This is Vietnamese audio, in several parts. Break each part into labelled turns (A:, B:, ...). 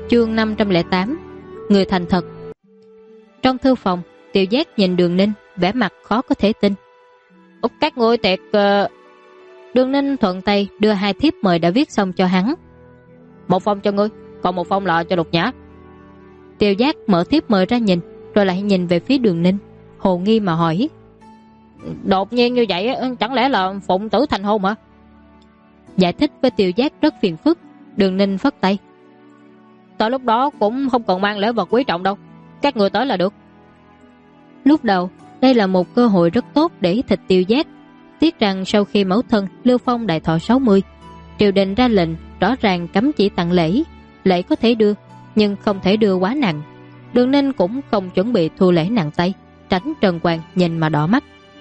A: Chương 508. Người thành thật. Trong thư phòng, Tiêu Giác nhìn Đường Ninh, vẻ mặt khó có thể tin. Các ngươi tiệc... Đường Ninh thuận tay đưa 2 thiếp mời đã viết xong cho hắn. Một phong cho ngươi, còn một phong là cho Lục Nhã. Tiêu Giác mở thiếp mời ra nhìn, rồi lại nhìn về phía Đường Ninh, hồ nghi mà hỏi. Đột nhiên như vậy, chẳng lẽ là phụng tử thành hôn hả? Giải thích với Tiêu Giác rất phiền phức. Đường Ninh phất tay. Tới lúc đó cũng không cần mang lễ vật quý trọng đâu, các người tới là được. Lúc đầu đây là một cơ hội rất tốt để thịt Tiêu Giác. Tiếc rằng sau khi mẫu thân Lưu Phong đại thọ 60, triều đình ra lệnh rõ ràng cấm chỉ tặng lễ. Lễ có thể đưa, nhưng không thể đưa quá nặng. Đường Ninh cũng không chuẩn bị thu lễ nặng tay, tránh Trần Hoàng nhìn mà đỏ mắt.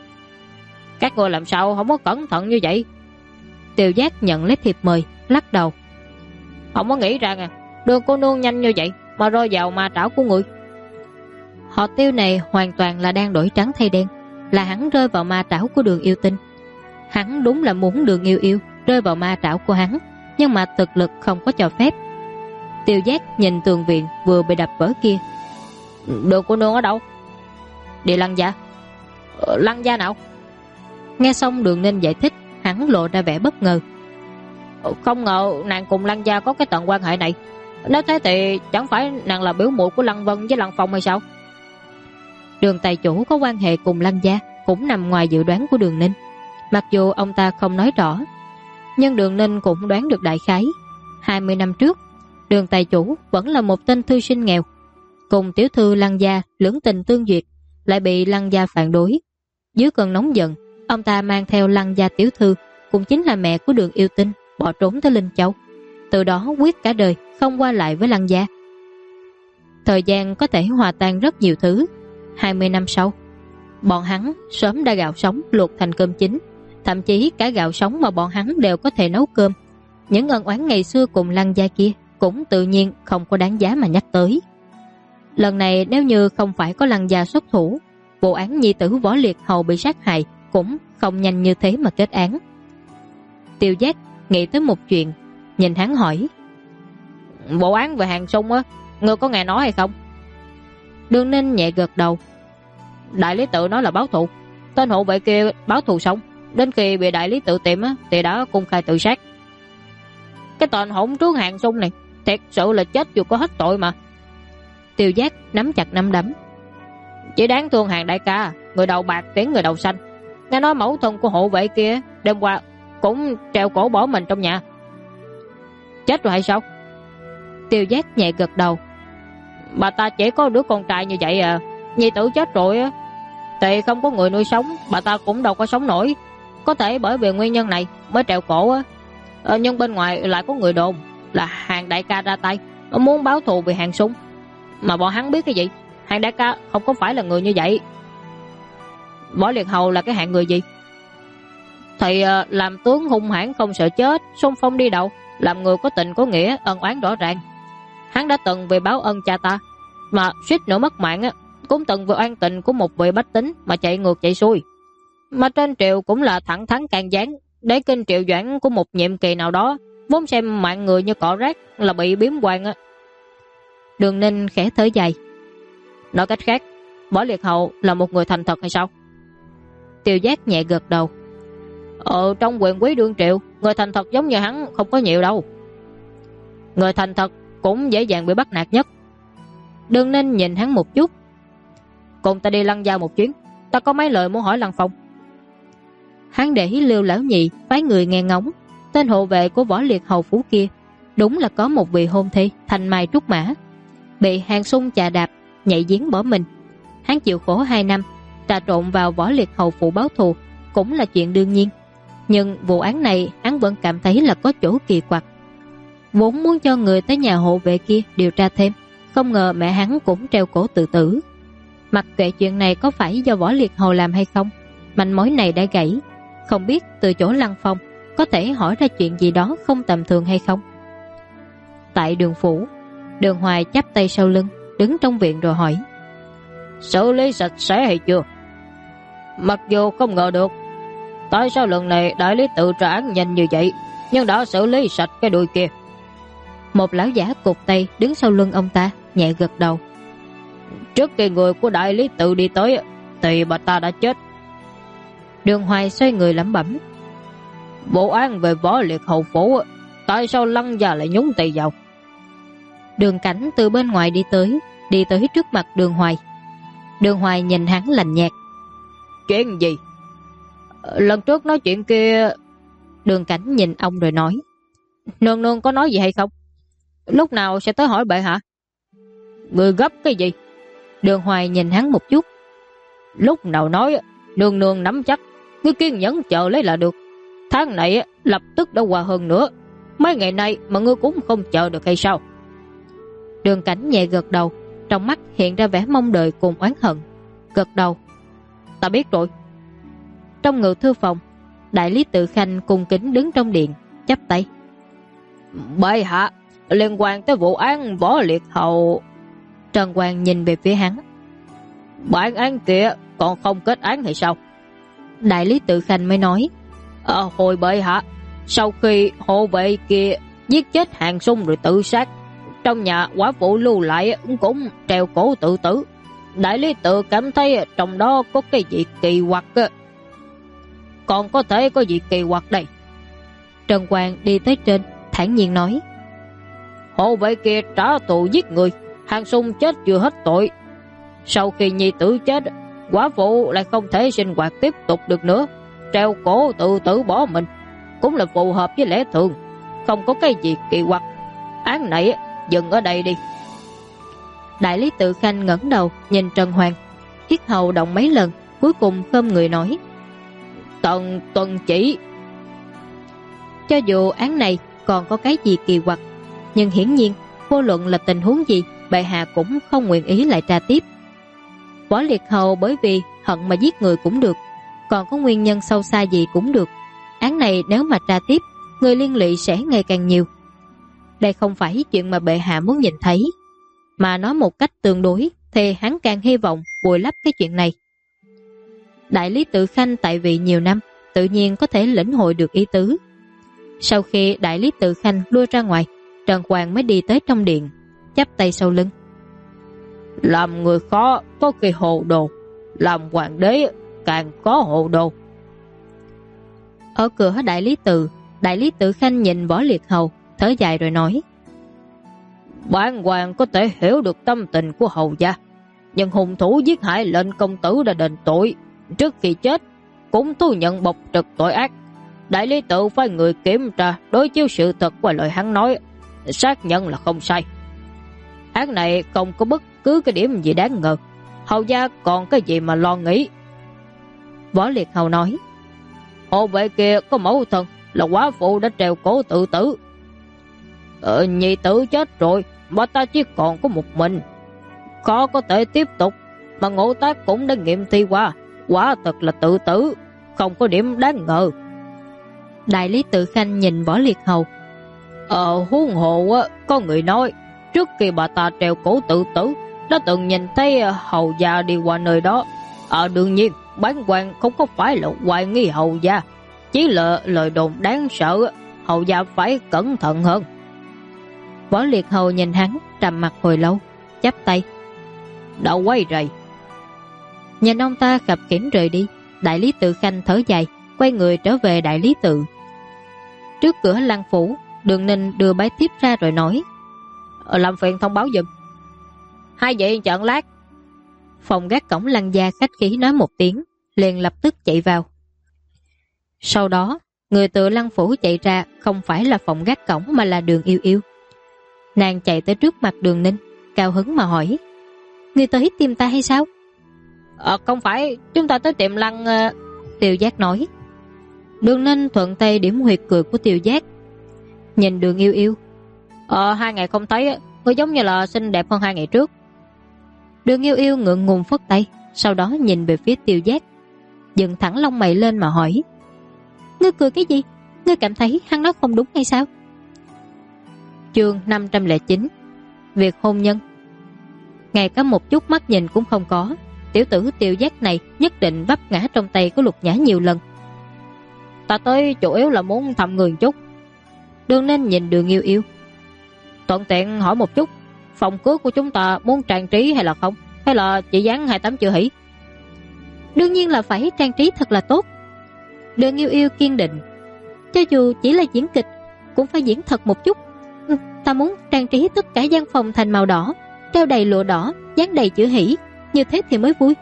A: Các người làm sao không có cẩn thận như vậy? Tiêu Giác nhận lấy thiệp mời, lắc đầu. Không có nghĩ rằng Đường cô nương nhanh như vậy mà rơi vào ma trảo của người. Họ Tiêu này hoàn toàn là đang đổi trắng thay đen, là hắn rơi vào ma trảo của Đường Yêu Tinh. Hắn đúng là muốn Đường Yêu Yêu rơi vào ma trảo của hắn, nhưng mà thực lực không có cho phép. Tiêu Giác nhìn tường viện vừa bị đập vỡ kia. Đường cô nương ở đâu? Đi Lăng gia. Lăng gia nào? Nghe xong Đường Ninh giải thích, hắn lộ ra vẻ bất ngờ. Không ngờ nàng cùng Lăng gia có cái tận quan hệ này. Nếu thế thì chẳng phải nàng là biểu muội của Lăng Vân với Lăng Phong hay sao? Đường tài chủ có quan hệ cùng Lăng gia cũng nằm ngoài dự đoán của Đường Ninh. Mặc dù ông ta không nói rõ, nhưng Đường Ninh cũng đoán được đại khái. 20 năm trước, Đường tài chủ vẫn là một tên thư sinh nghèo, cùng tiểu thư Lăng gia lưỡng tình tương duyệt, lại bị Lăng gia phản đối. Dưới cơn nóng giận, ông ta mang theo Lăng gia tiểu thư, cũng chính là mẹ của Đường Yêu Tinh, bỏ trốn tới Linh Châu. Từ đó quyết cả đời không qua lại với Lăng gia. Thời gian có thể hòa tan rất nhiều thứ. 20 năm sau, bọn hắn sớm đã gạo sống luộc thành cơm chín, thậm chí cả gạo sống mà bọn hắn đều có thể nấu cơm. Những ân oán ngày xưa cùng Lăng gia kia cũng tự nhiên không có đáng giá mà nhắc tới. Lần này nếu như không phải có Lăng gia xuất thủ, vụ án nhi tử Võ Liệt Hầu bị sát hại cũng không nhanh như thế mà kết án. Tiêu Giác nghĩ tới một chuyện, nhìn hắn hỏi. Vụ án về Hàng Sung á, ngươi có nghe nói hay không? Đường Ninh nhẹ gật đầu. Đại lý tự nói là báo thù. Tên hộ vệ kia báo thù xong, đến khi bị đại lý tự tìm á, thì đã công khai tự sát. Cái tên hỗn trướng Hàng Sung này thật sự là chết dù có hết tội mà. Tiêu Giác nắm chặt nắm đấm. Chỉ đáng thương Hàng đại ca, người đầu bạc tiến người đầu xanh. Nghe nói mẫu thân của hộ vệ kia đêm qua cũng treo cổ bỏ mình trong nhà. Chết rồi hay sao? Tiêu Giác nhẹ gật đầu. Bà ta chỉ có đứa con trai như vậy à. Nhi tử chết rồi á, thì không có người nuôi sống, bà ta cũng đâu có sống nổi. Có thể bởi vì nguyên nhân này mới treo cổ á. Nhưng bên ngoài lại có người đồn là Hàng đại ca ra tay muốn báo thù vì Hàng Sung. Mà bọn hắn biết cái gì? Hàng đại ca không có phải là người như vậy. Võ Liệt Hầu là cái hạng người gì? Thì làm tướng hung hãn không sợ chết, xung phong đi đầu, làm người có tình có nghĩa, ân oán rõ ràng. Hắn đã từng vì báo ân cha ta mà suýt nữa mất mạng á, cũng từng vì oan tình của một vị bách tính mà chạy ngược chạy xuôi. Mà trên triều cũng là thẳng thắn can gián, để kinh triệu doãn của một nhiệm kỳ nào đó vốn xem mạng người như cỏ rác là bị biếm quan á. Đường Ninh khẽ thở dài. Nói cách khác, Võ Liệt Hầu là một người thành thật hay sao? Tiêu Giác nhẹ gật đầu. Trong quyền quý đương triệu, người thành thật giống như hắn không có nhiều đâu. Người thành thật cũng dễ dàng bị bắt nạt nhất. Đường Ninh nhìn hắn một chút. Cùng ta đi Lăng gia một chuyến, ta có mấy lời muốn hỏi Lăng Phong. Hắn để Lưu lão nhị phái người nghe ngóng. Tên hộ vệ của Võ Liệt Hầu phủ kia đúng là có một vị hôn thê thành mai trúc mã, bị Hàng Sung chà đạp, nhảy giếng bỏ mình. Hắn chịu khổ 2 năm, trà trộn vào Võ Liệt Hầu phủ báo thù cũng là chuyện đương nhiên. Nhưng vụ án này hắn vẫn cảm thấy là có chỗ kỳ quặc. Vốn muốn cho người tới nhà hộ vệ kia điều tra thêm, không ngờ mẹ hắn cũng treo cổ tự tử. Mặc kệ chuyện này có phải do Võ Liệt Hầu làm hay không, manh mối này đã gãy. Không biết từ chỗ Lăng Phong có thể hỏi ra chuyện gì đó không tầm thường hay không. Tại Đường phủ, Đường Hoài chắp tay sau lưng, đứng trong viện rồi hỏi. Xử lý sạch sẽ hay chưa? Mặc dù không ngờ được tại sao lần này đại lý tự trả án nhanh như vậy, nhưng đã xử lý sạch cái đuôi kia. Một lão giả cụt tay đứng sau lưng ông ta, nhẹ gật đầu. Trước khi người của đại lý tự đi tới thì bà ta đã chết. Đường Hoài xoay người lẩm bẩm. Vụ án về Võ Liệt hầu phủ, tại sao Lăng gia lại nhúng tay vào? Đường Cảnh từ bên ngoài đi tới trước mặt Đường Hoài. Đường Hoài nhìn hắn lạnh nhạt. Chuyện gì? Lần trước nói chuyện kia. Đường Cảnh nhìn ông rồi nói. Nương nương có nói gì hay không? Lúc nào sẽ tới hỏi bệ hạ? Người gấp cái gì? Đường Hoài nhìn hắn một chút. Lúc nào nói, nương nương nắm chắc, ngươi kiên nhẫn chờ lấy là được. Tháng này lập tức đã qua hơn nữa. Mấy ngày nay mà ngươi cũng không chờ được hay sao? Đường Cảnh nhẹ gật đầu, trong mắt hiện ra vẻ mong đợi cùng oán hận. Gật đầu. Ta biết rồi. Trong ngự thư phòng, đại lý Tự Khanh cung kính đứng trong điện, chắp tay. Bệ hạ, liên quan tới vụ án Võ Liệt hầu. Trần Quang nhìn về phía hắn. Bản án kia còn không kết án hay sao? Đại lý Tự Khanh mới nói. Hồi bệ hạ, sau khi hộ vệ kia giết chết Hàng Sung rồi tự sát, trong nhà quả phụ lưu lại cũng treo cổ tự tử. Đại lý tự cảm thấy trong đó có cái gì kỳ quặc. Còn có thể có gì kỳ quặc đây? Trần Quang đi tới trên, thản nhiên nói. Hộ vệ kia trả thù giết người, Hàng Sung chết chưa hết tội. Sau khi nhi tử chết, quả phụ lại không thể sinh hoạt tiếp tục được nữa, treo cổ tự tử bỏ mình, cũng là phù hợp với lẽ thường, không có cái gì kỳ quặc. Án này dừng ở đây đi. Đại lý Tự Khanh ngẩng đầu nhìn Trần Hoàng, yết hầu động mấy lần, cuối cùng khom người nói. Tần tuân chỉ. Cho dù án này còn có cái gì kỳ quặc, nhưng hiển nhiên vô luận là tình huống gì, bệ hạ cũng không nguyện ý lại tra tiếp. Võ Liệt hầu bởi vì hận mà giết người cũng được, còn có nguyên nhân sâu xa gì cũng được. Án này nếu mà tra tiếp, người liên lụy sẽ ngày càng nhiều. Đây không phải chuyện mà bệ hạ muốn nhìn thấy, mà nói một cách tương đối thì hắn càng hy vọng bồi lấp cái chuyện này. Đại lý Tự Khanh tại vị nhiều năm, tự nhiên có thể lĩnh hội được ý tứ. Sau khi đại lý Tự Khanh lui ra ngoài, Trần Quang mới đi tới trong điện, chắp tay sau lưng. Làm người khó có khi hồ đồ, làm hoàng đế càng có hồ đồ. Ở cửa đại lý Tự Khanh nhìn Võ Liệt hầu, thở dài rồi nói. Bản hoàng có thể hiểu được tâm tình của hầu gia, nhưng hung thủ giết hại lệnh công tử đã đền tội, trước khi chết cũng thu nhận bộc trực tội ác. Đại lý tự phải người kiểm tra đối chiếu sự thật qua lời hắn nói, xác nhận là không sai. Án này không có bất cứ cái điểm gì đáng ngờ, hầu gia còn cái gì mà lo nghĩ? Võ Liệt hầu nói. Hộ vệ kia có mẫu thân là quả phụ đã treo cổ tự tử. Nhị tử chết rồi mà ta chỉ còn có một mình, khó có thể tiếp tục. Mà Ngộ Tác cũng đã nghiệm thi qua, quả thật là tự tử, không có điểm đáng ngờ. Đại lý Tự Khanh nhìn Võ Liệt hầu. Huống hồ có người nói trước khi bà ta treo cổ tự tử đã từng nhìn thấy hầu gia đi qua nơi đó. Đương nhiên bản quan không có phải là hoài nghi hầu gia, chỉ là lời đồn đáng sợ, hầu gia phải cẩn thận hơn. Võ Liệt hầu nhìn hắn trầm mặt hồi lâu, chắp tay. Đã quay rầy. Nhìn ông ta khập khiễng rời đi, đại lý Tự Khanh thở dài, quay người trở về đại lý tự. Trước cửa lăng phủ, Đường Ninh đưa bái tiếp ra rồi nói. Làm phiền thông báo giùm. Hai vị chọn lát. Phòng gác cổng Lăng gia khách khí nói một tiếng, liền lập tức chạy vào. Sau đó, người từ lăng phủ chạy ra không phải là phòng gác cổng mà là Đường Yêu Yêu. Nàng chạy tới trước mặt Đường Ninh, cao hứng mà hỏi. Người tới tìm ta hay sao? Không phải, chúng ta tới tiệm Lăng. Tiêu Giác nói. Đường Ninh thuận tay điểm huyệt cười của Tiêu Giác. Nhìn Đường Yêu Yêu. 2 ngày không thấy, người giống như là xinh đẹp hơn 2 ngày trước. Đường Yêu Yêu ngượng ngùng phất tay, sau đó nhìn về phía Tiêu Giác, dựng thẳng lông mày lên mà hỏi. Ngươi cười cái gì? Ngươi cảm thấy hắn nói không đúng hay sao? Chương 509. Việc hôn nhân. Ngay cả một chút mắt nhìn cũng không có, tiểu tử Tiêu Giác này nhất định vấp ngã trong tay của Lục Nhã nhiều lần. Ta tới chủ yếu là muốn thăm người chút. Đường Ninh nhìn Đường Yêu Yêu. Thuận tiện hỏi một chút, phòng cưới của chúng ta muốn trang trí hay là không? Hay là chỉ dán 28 chữ hỷ? Đương nhiên là phải trang trí thật là tốt. Đường Yêu Yêu kiên định. Cho dù chỉ là diễn kịch cũng phải diễn thật một chút. Ta muốn trang trí tất cả gian phòng thành màu đỏ, treo đầy lụa đỏ, dán đầy chữ hỷ, như thế thì mới vui.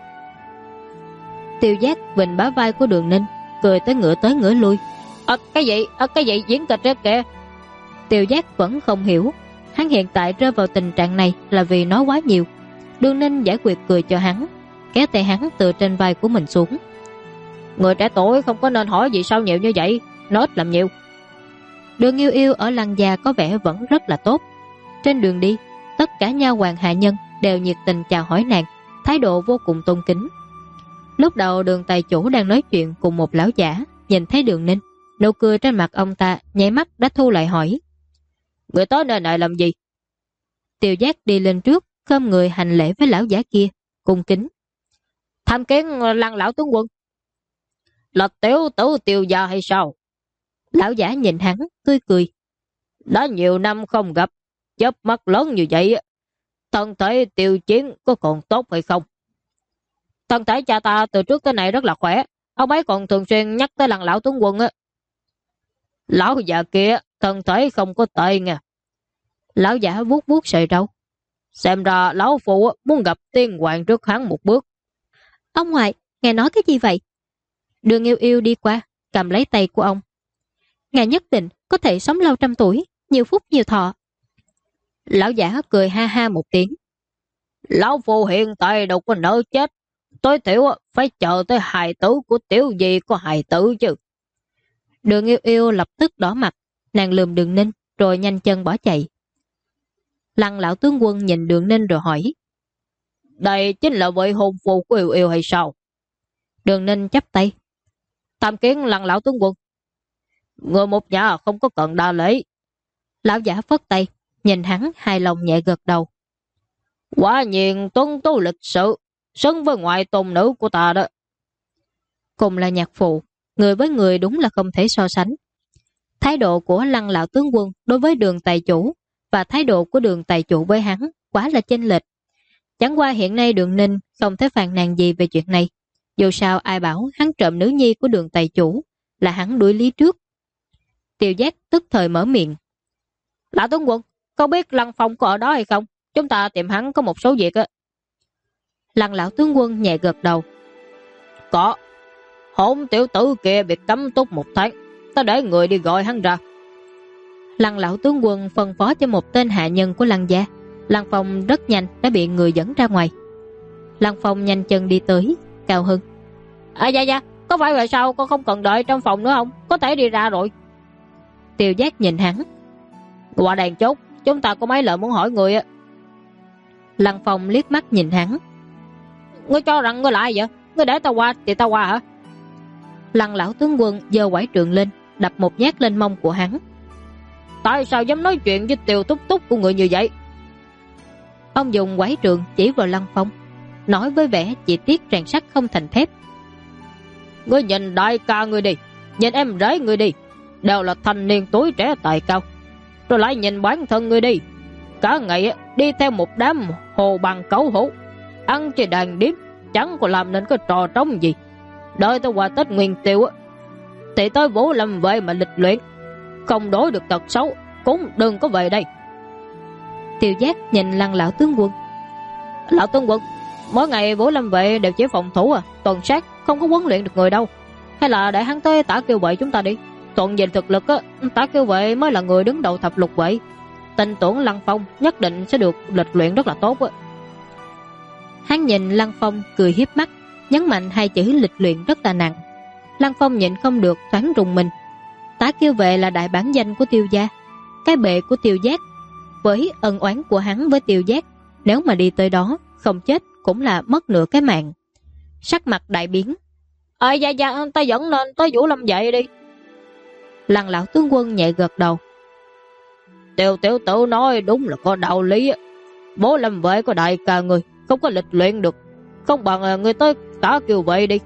A: Tiêu Giác vịnh bả vai của Đường Ninh, cười tới ngửa lui. Cái gì diễn kịch đó kìa? Tiêu Giác vẫn không hiểu, hắn hiện tại rơi vào tình trạng này là vì nói quá nhiều. Đường Ninh giải quyết cười cho hắn, kéo tay hắn từ trên vai của mình xuống. Người trẻ tuổi không có nên hỏi gì sao nhiều như vậy, nói ít làm nhiều. Đường Yêu Yêu ở Lăng gia có vẻ vẫn rất là tốt. Trên đường đi, tất cả nha hoàn hạ nhân đều nhiệt tình chào hỏi nàng, thái độ vô cùng tôn kính. Lúc đầu Đường tài chủ đang nói chuyện cùng một lão giả, nhìn thấy Đường Ninh, nụ cười trên mặt ông ta nháy mắt đã thu lại, hỏi: người tới nơi này làm gì? Tiêu Giác đi lên trước, khom người hành lễ với lão giả kia, cung kính: tham kiến Lăng lão tướng quân. Là tiểu tử Tiêu gia hay sao? Lão giả nhìn hắn, cười. Đã nhiều năm không gặp, chớp mắt lớn như vậy, thân thể Tiêu Chiến có còn tốt hay không? Thân thể cha ta từ trước tới nay rất là khỏe, ông ấy còn thường xuyên nhắc tới Lăng lão tướng quân á. Lão già kia thân thể không có tệ nha. Lão giả vuốt vuốt sợi râu. Xem ra lão phụ muốn gặp tiên hoàng trước hắn một bước. Ông ngoại, ngài nói cái gì vậy? Đường Yêu Yêu đi qua, cầm lấy tay của ông. Ngài nhất định có thể sống lâu trăm tuổi, nhiều phúc nhiều thọ. Lão giả cười ha ha một tiếng. Lão phụ hiện tại đâu có nỡ chết, tối thiểu phải chờ tới hài tử của tiểu gì có hài tử chứ. Đường Yêu Yêu lập tức đỏ mặt, nàng lườm Đường Ninh rồi nhanh chân bỏ chạy. Lăng lão tướng quân nhìn Đường Ninh rồi hỏi: đây chính là vị hôn phu của Yêu Yêu hay sao? Đường Ninh chắp tay: tham kiến Lăng lão tướng quân. Người một nhà không có cần đa lễ. Lão giả phất tay, nhìn hắn hài lòng nhẹ gật đầu. Quả nhiên tuấn tú lịch sự, xứng với ngoại tôn nữ của ta đó. Cùng là nhạc phụ, người với người đúng là không thể so sánh. Thái độ của Lăng lão tướng quân đối với Đường tài chủ và thái độ của Đường tài chủ với hắn quá là chênh lệch. Chẳng qua hiện nay Đường Ninh không thể phàn nàn gì về chuyện này. Dù sao ai bảo hắn trộm nữ nhi của Đường tài chủ là hắn đuổi lý trước. Tiêu Giác tức thời mở miệng: lão tướng quân, không biết Lăng Phong có ở đó hay không? Chúng ta tìm hắn có một số việc á. Lăng lão tướng quân nhẹ gật đầu: có. Hỗn tiểu tử kia bị cấm túc 1 tháng, ta để người đi gọi hắn ra. Lăng lão tướng quân phân phó cho một tên hạ nhân của Lăng gia. Lăng Phong rất nhanh đã bị người dẫn ra ngoài. Lăng Phong nhanh chân đi tới, cao hưng: dạ, có phải vậy sao, con không cần đợi trong phòng nữa không? Có thể đi ra rồi. Tiêu Giác nhìn hắn: qua đèn chốt, chúng ta có mấy lời muốn hỏi người á. Lăng Phong liếc mắt nhìn hắn: ngươi cho rằng ngươi là ai vậy? Ngươi để tao qua thì tao qua hả? Lăng lão tướng quân giơ quải trượng lên, đập một nhát lên mông của hắn. Tại sao dám nói chuyện với Tiêu Túc Túc của người như vậy? Ông dùng quải trượng chỉ vào Lăng Phong, nói với vẻ chỉ tiếc rèn sắt không thành thép: ngươi nhìn đại ca ngươi đi, nhìn em rể ngươi đi, đều là thanh niên tuổi trẻ tài cao, rồi lại nhìn bản thân ngươi đi, cả ngày đi theo một đám hồ bằng cẩu hổ, ăn chơi đàn điếm, chẳng có làm nên cái trò trống gì. Đợi tới qua Tết Nguyên Tiêu thì tới Vũ Lâm Vệ mà lịch luyện, không đối được tật xấu cũng đừng có về đây. Tiêu Giác nhìn Lăng lão tướng quân: lão tướng quân, mỗi ngày Vũ Lâm Vệ đều chỉ phòng thủ tuần sát, không có huấn luyện được người đâu. Hay là để hắn tới Tả Kiêu Vệ chúng ta đi. Thuận về thực lực Tả Kiêu Vệ mới là người đứng đầu thập lục vệ. Tin tưởng Lăng Phong nhất định sẽ được lịch luyện rất là tốt á. Hắn nhìn Lăng Phong cười hiếp mắt, nhấn mạnh 2 chữ lịch luyện rất là nặng. Lăng Phong nhịn không được thoáng rùng mình. Tả Kiêu Vệ là đại bản danh của Tiêu gia, cái bệ của Tiêu Giác. Với ân oán của hắn với Tiêu Giác, nếu mà đi tới đó không chết cũng là mất nửa cái mạng. Sắc mặt đại biến: dạ, ta dẫn lên tới Vũ Lâm Vệ đi. Lăng lão tướng quân nhẹ gật đầu: Tiêu tiểu tử nói đúng là có đạo lý. Bố Lâm Vệ có đại ca người, không có lịch luyện được, không bằng người tới Tả Kiêu Vệ đi.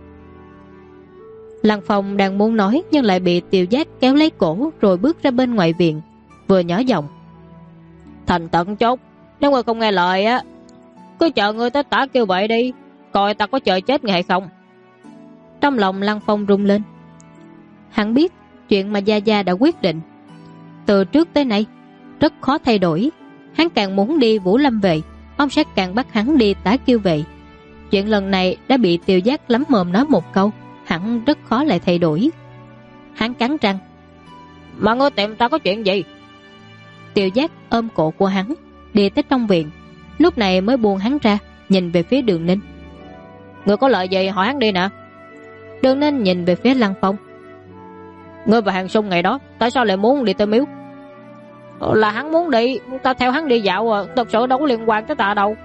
A: Lăng Phong đang muốn nói nhưng lại bị Tiêu Giác kéo lấy cổ rồi bước ra bên ngoài viện, vừa nhỏ giọng:
B: Thành tận chốt, nếu ngươi không nghe lời á, cứ chờ ngươi tới tả kêu vậy đi, coi ta có chờ chết ngươi hay không.
A: Trong lòng Lăng Phong rung lên. Hắn biết chuyện mà Gia Gia đã quyết định từ trước tới nay rất khó thay đổi. Hắn càng muốn đi Vũ Lâm vệ, ông sẽ càng bắt hắn đi Tả Kiêu vệ. Chuyện lần này đã bị Tiêu Giác lắm mồm nói một câu, hẳn rất khó lại thay đổi. Hắn cắn răng.
B: Mà ngươi tìm ta có chuyện gì?
A: Tiêu Giác ôm cổ của hắn đi tới trong viện, lúc này mới buông hắn ra, nhìn về phía Đường Ninh.
B: Ngươi có lời gì hỏi hắn đi nè.
A: Đường Ninh nhìn về phía Lăng Phong.
B: Ngươi và Hàng Sung ngày đó tại sao lại muốn đi tới miếu? Là hắn muốn đi, ta theo hắn đi dạo, thật sự đâu có liên quan tới ta đâu.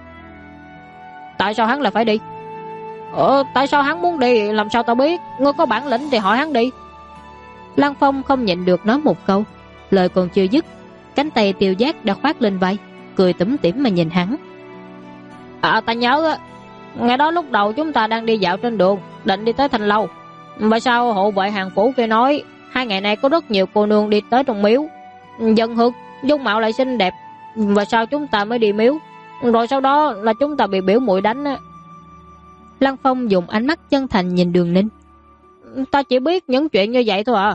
B: Tại sao hắn lại phải đi? Tại sao hắn muốn đi làm sao ta biết? Ngươi có bản lĩnh thì hỏi hắn đi.
A: Lăng Phong không nhịn được nói một câu, lời còn chưa dứt, cánh tay Tiêu Giác đã khoác lên vai, cười tủm tỉm mà nhìn hắn.
B: Ta nhớ á, ngày đó lúc đầu chúng ta đang đi dạo trên đường, định đi tới Thành Lâu. Mà sao hộ vệ Hàng phủ kia nói 2 ngày nay có rất nhiều cô nương đi tới trong miếu, dân hương dung mạo lại xinh đẹp, và sao chúng ta mới đi miếu, rồi sau đó là chúng ta bị biểu muội đánh á.
A: Lăng Phong dùng ánh mắt chân thành nhìn Đường Ninh.
B: Ta chỉ biết những chuyện như vậy thôi à.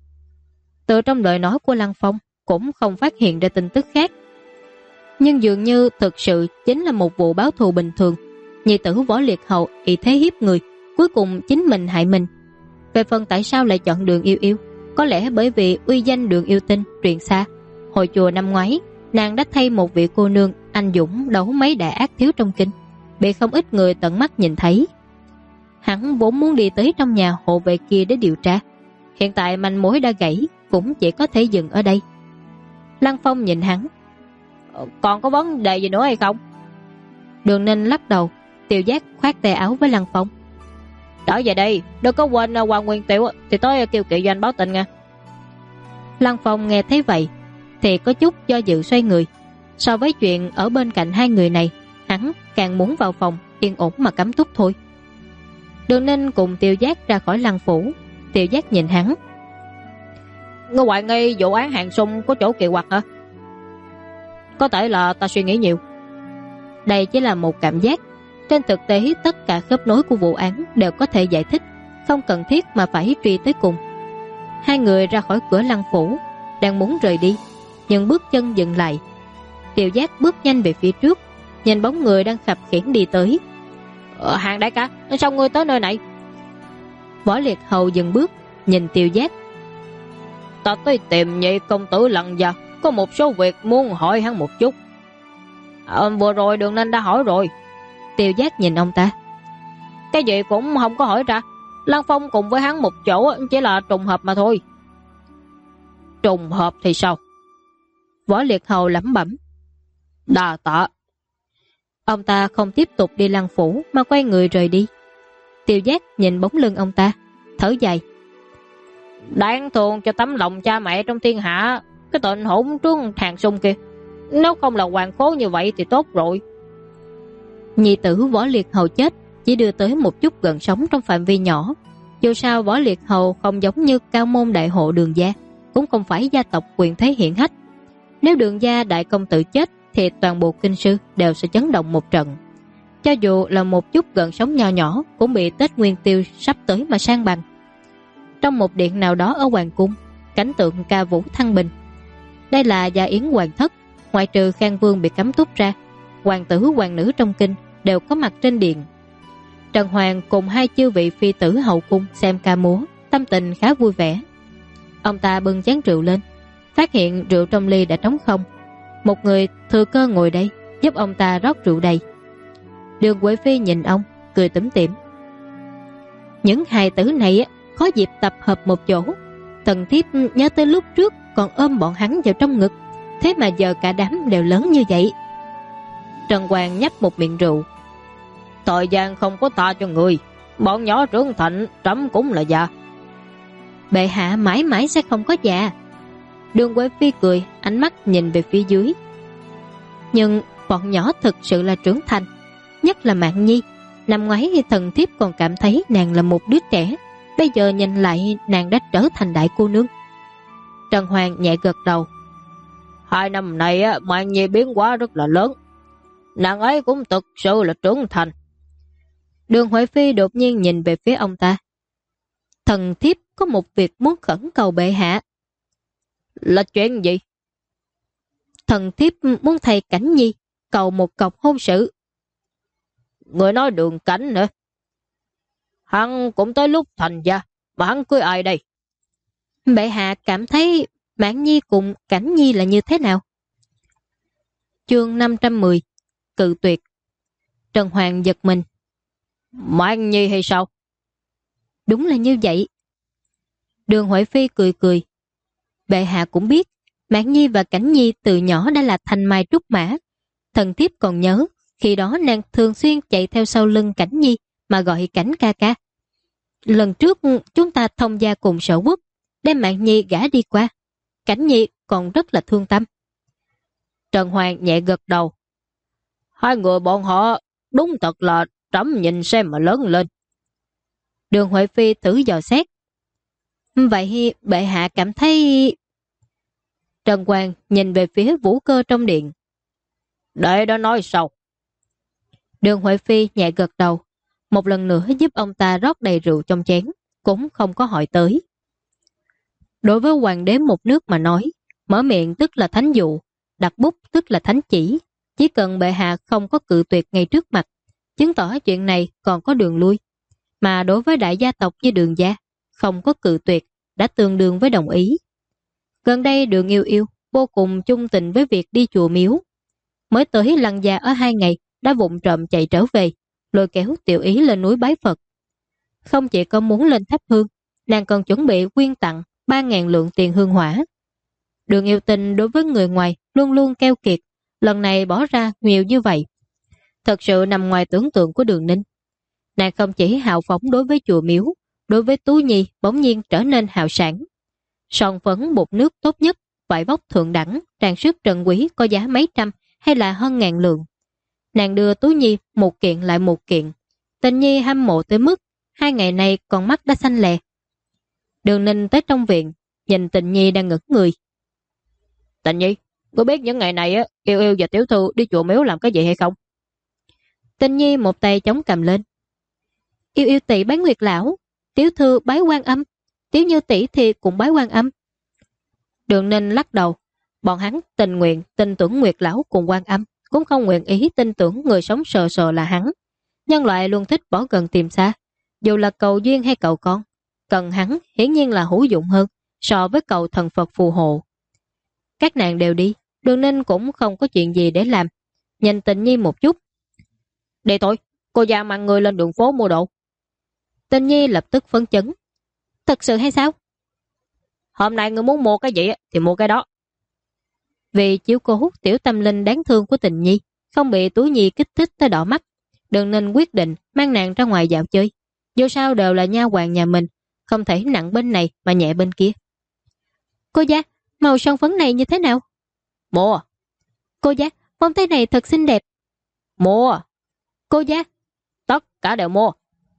A: Từ trong lời nói của Lăng Phong cũng không phát hiện ra tin tức khác, nhưng dường như thực sự chính là một vụ báo thù bình thường. Nhi tử Võ Liệt Hầu ý thế hiếp người, cuối cùng chính mình hại mình. Về phần tại sao lại chọn Đường Yêu Yêu, có lẽ bởi vì uy danh Đường Yêu Tinh truyền xa. Hồi chùa năm ngoái, nàng đã thay một vị cô nương anh dũng đấu mấy đại ác thiếu trong kinh, bị không ít người tận mắt nhìn thấy. Hắn vốn muốn đi tới trong nhà hộ vệ kia để điều tra, hiện tại manh mối đã gãy, cũng chỉ có thể dừng ở đây. Lăng Phong nhìn hắn.
B: Còn có vấn đề gì nữa hay không?
A: Đường Ninh lắc đầu. Tiêu Giác khoác tay áo với Lăng Phong.
B: Trở về đây, đừng có quên Hoàng Nguyên Tiểu thì tới kêu kỵ doanh báo tin nha.
A: Lăng Phong nghe thấy vậy thì có chút do dự xoay người. So với chuyện ở bên cạnh hai người này, hắn càng muốn vào phòng yên ổn mà cắm túc thôi. Đường Ninh cùng Tiêu Giác ra khỏi lăng phủ. Tiêu Giác nhìn hắn.
B: Ngươi hoài nghi vụ án Hàng Sung có chỗ kỳ quặc hả? Có thể là ta suy nghĩ nhiều.
A: Đây chỉ là một cảm giác. Trên thực tế tất cả khớp nối của vụ án đều có thể giải thích, không cần thiết mà phải truy tới cùng. Hai người ra khỏi cửa lăng phủ, đang muốn rời đi, nhưng bước chân dừng lại. Tiêu Giác bước nhanh về phía trước, nhìn bóng người đang khập khiễng đi tới.
B: Hàng đại ca, sao ngươi tới nơi này?
A: Võ Liệt Hầu dừng bước, nhìn Tiêu Giác.
B: Ta tới tìm Nhị công tử Lăng Gia, có một số việc muốn hỏi hắn một chút. Vừa rồi Đường Ninh đã hỏi rồi.
A: Tiêu Giác nhìn ông ta.
B: Cái gì cũng không có hỏi ra. Lăng Phong cùng với hắn một chỗ chỉ là trùng hợp mà thôi. Trùng hợp thì sao?
A: Võ Liệt Hầu lẩm bẩm.
B: Đà tạ.
A: Ông ta không tiếp tục đi lăng phủ mà quay người rời đi. Tiêu Giác nhìn bóng lưng ông ta, thở dài.
B: Đáng thương cho tấm lòng cha mẹ trong thiên hạ, cái tên hỗn trướng Hàng Sung kia. Nếu không là hoàng khố như vậy thì tốt rồi.
A: Nhị tử Võ Liệt Hầu chết chỉ đưa tới một chút gần sống trong phạm vi nhỏ. Dù sao Võ Liệt Hầu không giống như cao môn đại hộ Đường gia, cũng không phải gia tộc quyền thế hiển hách. Nếu Đường gia đại công tử chết thì toàn bộ kinh sư đều sẽ chấn động một trận. Cho dù là một chút gần sống nho nhỏ cũng bị Tết Nguyên Tiêu sắp tới mà sang bằng. Trong một điện nào đó ở hoàng cung, cảnh tượng ca vũ thăng bình. Đây là gia yến hoàng thất, ngoại trừ Khang Vương bị cấm túc ra, hoàng tử hoàng nữ trong kinh đều có mặt trên điện. Trần Hoàng cùng hai chư vị phi tử hậu cung xem ca múa, tâm tình khá vui vẻ. Ông ta bưng chén rượu lên, phát hiện rượu trong ly đã trống không. Một người thừa cơ ngồi đây giúp ông ta rót rượu đầy. Đường Quế Phi nhìn ông, cười tủm tỉm. Những hài tử này có dịp tập hợp một chỗ. Tần thiếp nhớ tới lúc trước còn ôm bọn hắn vào trong ngực, thế mà giờ cả đám đều lớn như vậy. Trần Hoàng nhấp một miệng rượu.
B: Thời gian không có tha cho người, bọn nhỏ trưởng thành trẫm cũng là già.
A: Bệ hạ mãi mãi sẽ không có già. Đường Quế Phi cười, ánh mắt nhìn về phía dưới. Nhưng bọn nhỏ thực sự là trưởng thành, nhất là Mạn Nhi. Năm ngoái thần thiếp còn cảm thấy nàng là một đứa trẻ, bây giờ nhìn lại nàng đã trở thành đại cô nương. Trần Hoàng nhẹ gật đầu.
B: 2 năm này Mạng Nhi biến hóa rất là lớn. Nàng ấy cũng thực sự là trưởng thành.
A: Đường Huệ Phi đột nhiên nhìn về phía ông ta. Thần thiếp có một việc muốn khẩn cầu bệ hạ.
B: Là chuyện gì?
A: Thần thiếp muốn thầy Cảnh Nhi cầu một cọc hôn sự.
B: Người nói Đường Cảnh nữa. Hắn cũng tới lúc thành gia, mà hắn cưới ai đây?
A: Bệ hạ cảm thấy Mãn Nhi cùng Cảnh Nhi là như thế nào? Chương 510 Cự tuyệt. Trần Hoàng giật mình.
B: Mãn Nhi hay sao?
A: Đúng là như vậy. Đường Huệ Phi cười cười. Bệ hạ cũng biết Mãn Nhi và Cảnh Nhi từ nhỏ đã là thành mai trúc mã. Thần thiếp còn nhớ khi đó nàng thường xuyên chạy theo sau lưng Cảnh Nhi mà gọi Cảnh ca ca. Lần trước chúng ta thông gia cùng Sở Quốc, đem Mãn Nhi gả đi qua. Cảnh Nhi còn rất là thương tâm.
B: Trần Hoàng nhẹ gật đầu. Hai người bọn họ đúng thật là trẫm nhìn xem mà lớn lên.
A: Đường Huệ Phi thử dò xét. Vậy bệ hạ cảm thấy... Trần Hoàng nhìn về phía Vũ Cơ trong điện.
B: Để đó nói sau.
A: Đường Huệ Phi nhẹ gật đầu, một lần nữa giúp ông ta rót đầy rượu trong chén, cũng không có hỏi tới. Đối với hoàng đế một nước mà nói, mở miệng tức là thánh dụ, đặt bút tức là thánh chỉ cần bệ hạ không có cự tuyệt ngay trước mặt, chứng tỏ chuyện này còn có đường lui. Mà đối với đại gia tộc như Đường gia, không có cự tuyệt đã tương đương với đồng ý. Gần đây Đường Yêu Yêu vô cùng chung tình với việc đi chùa miếu. Mới tới Lăng Gia ở 2 ngày đã vụng trộm chạy trở về, lôi kéo Tiểu Ý lên núi bái Phật. Không chỉ có muốn lên thắp hương, nàng còn chuẩn bị quyên tặng 3.000 lượng tiền hương hỏa. Đường Yêu Tình đối với người ngoài luôn luôn keo kiệt, lần này bỏ ra nhiều như vậy. Thật sự nằm ngoài tưởng tượng của Đường Ninh. Nàng không chỉ hào phóng đối với chùa miếu, đối với Tú Nhi bỗng nhiên trở nên hào sản. Son phấn bột nước tốt nhất, vải vóc thượng đẳng, trang sức trần quý có giá mấy trăm hay là hơn 1.000 lượng. Nàng đưa Tú Nhi một kiện lại một kiện. Tình Nhi hâm mộ tới mức 2 ngày này con mắt đã xanh lè. Đường Ninh tới trong viện, nhìn Tình Nhi đang ngẩn người.
B: Tình Nhi, có biết những ngày này Yêu Yêu và Tiểu Thư đi chùa miếu làm cái gì hay không?
A: Tình Nhi một tay chống cầm lên. Yêu Yêu tỷ bái Nguyệt Lão, Tiểu Thư bái Quan Âm, Tiểu Như tỷ thì cũng bái Quan Âm. Đường Ninh lắc đầu. Bọn hắn tình nguyện tin tưởng Nguyệt Lão cùng Quan Âm, cũng không nguyện ý tin tưởng người sống sờ sờ là hắn. Nhân loại luôn thích bỏ gần tìm xa, dù là cầu duyên hay cầu con. Cần hắn hiển nhiên là hữu dụng hơn so với cầu thần Phật phù hộ. Các nàng đều đi, Đường Ninh cũng không có chuyện gì để làm. Nhìn Tình Nhi một chút.
B: Đi thôi, cô già mang người lên đường phố mua đồ.
A: Tình Nhi lập tức phấn chấn. Thật sự hay sao?
B: Hôm nay người muốn mua cái gì thì mua cái đó.
A: Vì chiếu cố tiểu tâm linh đáng thương của Tình Nhi, không bị Tú Nhi kích thích tới đỏ mắt, Đường Ninh quyết định mang nàng ra ngoài dạo chơi. Dù sao đều là nha hoàn nhà mình, không thể nặng bên này mà nhẹ bên kia. Cô gia, màu son phấn này như thế nào?
B: Mua.
A: Cô gia, vòng tay này thật xinh đẹp.
B: Mua.
A: Cô gia,
B: tất cả đều mua.